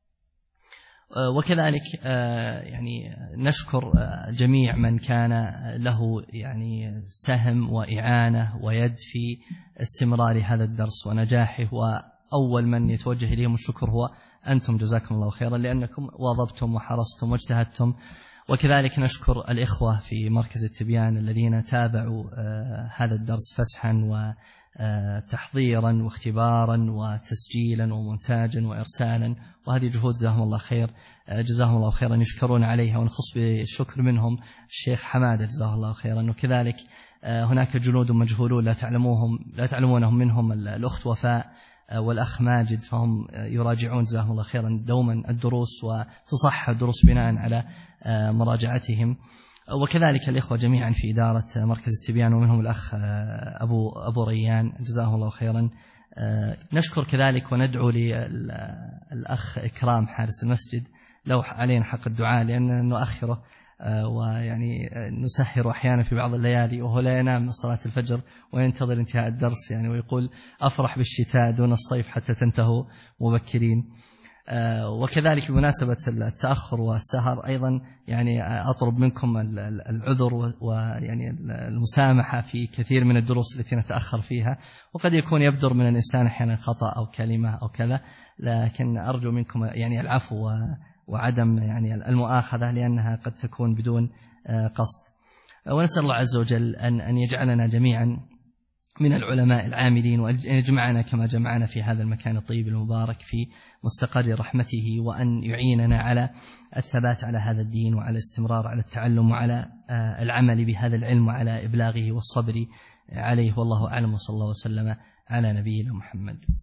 وكذلك يعني نشكر جميع من كان له يعني سهم وإعانة ويد في استمرار هذا الدرس ونجاحه، وأول من يتوجه إليهم الشكر هو أنتم، جزاكم الله خيرا، لأنكم واظبتم وحرصتم واجتهدتم. وكذلك نشكر الإخوة في مركز التبيان الذين تابعوا هذا الدرس فسحا وتحضيرا واختبارا وتسجيلا ومونتاجا وإرسالا، وهذه جهود جزاهم الله خير، جزاهم الله خيرا يشكرون عليها، ونخص بالشكر منهم الشيخ حمادة جزاه الله خيرا. وكذلك هناك جنود مجهولون لا تعلمونهم، منهم الأخت وفاء والأخ ماجد، فهم يراجعون جزاهم الله خيرا دوما الدروس وتصحح الدروس بناء على مراجعتهم. وكذلك الإخوة جميعا في إدارة مركز التبيان، ومنهم الأخ أبو ريان جزاه الله خيرا. نشكر كذلك وندعو للأخ إكرام حارس المسجد، لو علينا حق الدعاء لأن نؤخره ويعني نسهر أحيانا في بعض الليالي، وهو لا ينام من صلاة الفجر وينتظر انتهاء الدرس يعني، ويقول أفرح بالشتاء دون الصيف حتى تنتهوا مبكرين. وكذلك بمناسبة التأخر والسهر أيضا يعني أطلب منكم العذر ويعني المسامحة في كثير من الدروس التي نتأخر فيها، وقد يكون يبدر من الإنسان أحيانا خطأ أو كلمة أو كذا، لكن أرجو منكم يعني العفو وعدم يعني المؤاخذة، لأنها قد تكون بدون قصد. ونسأل الله عز وجل أن يجعلنا جميعا من العلماء العاملين، وأن يجمعنا كما جمعنا في هذا المكان الطيب المبارك في مستقر رحمته، وأن يعيننا على الثبات على هذا الدين، وعلى الاستمرار على التعلم، وعلى العمل بهذا العلم، وعلى إبلاغه والصبر عليه. والله أعلم، وصلى الله وسلم على نبينا محمد.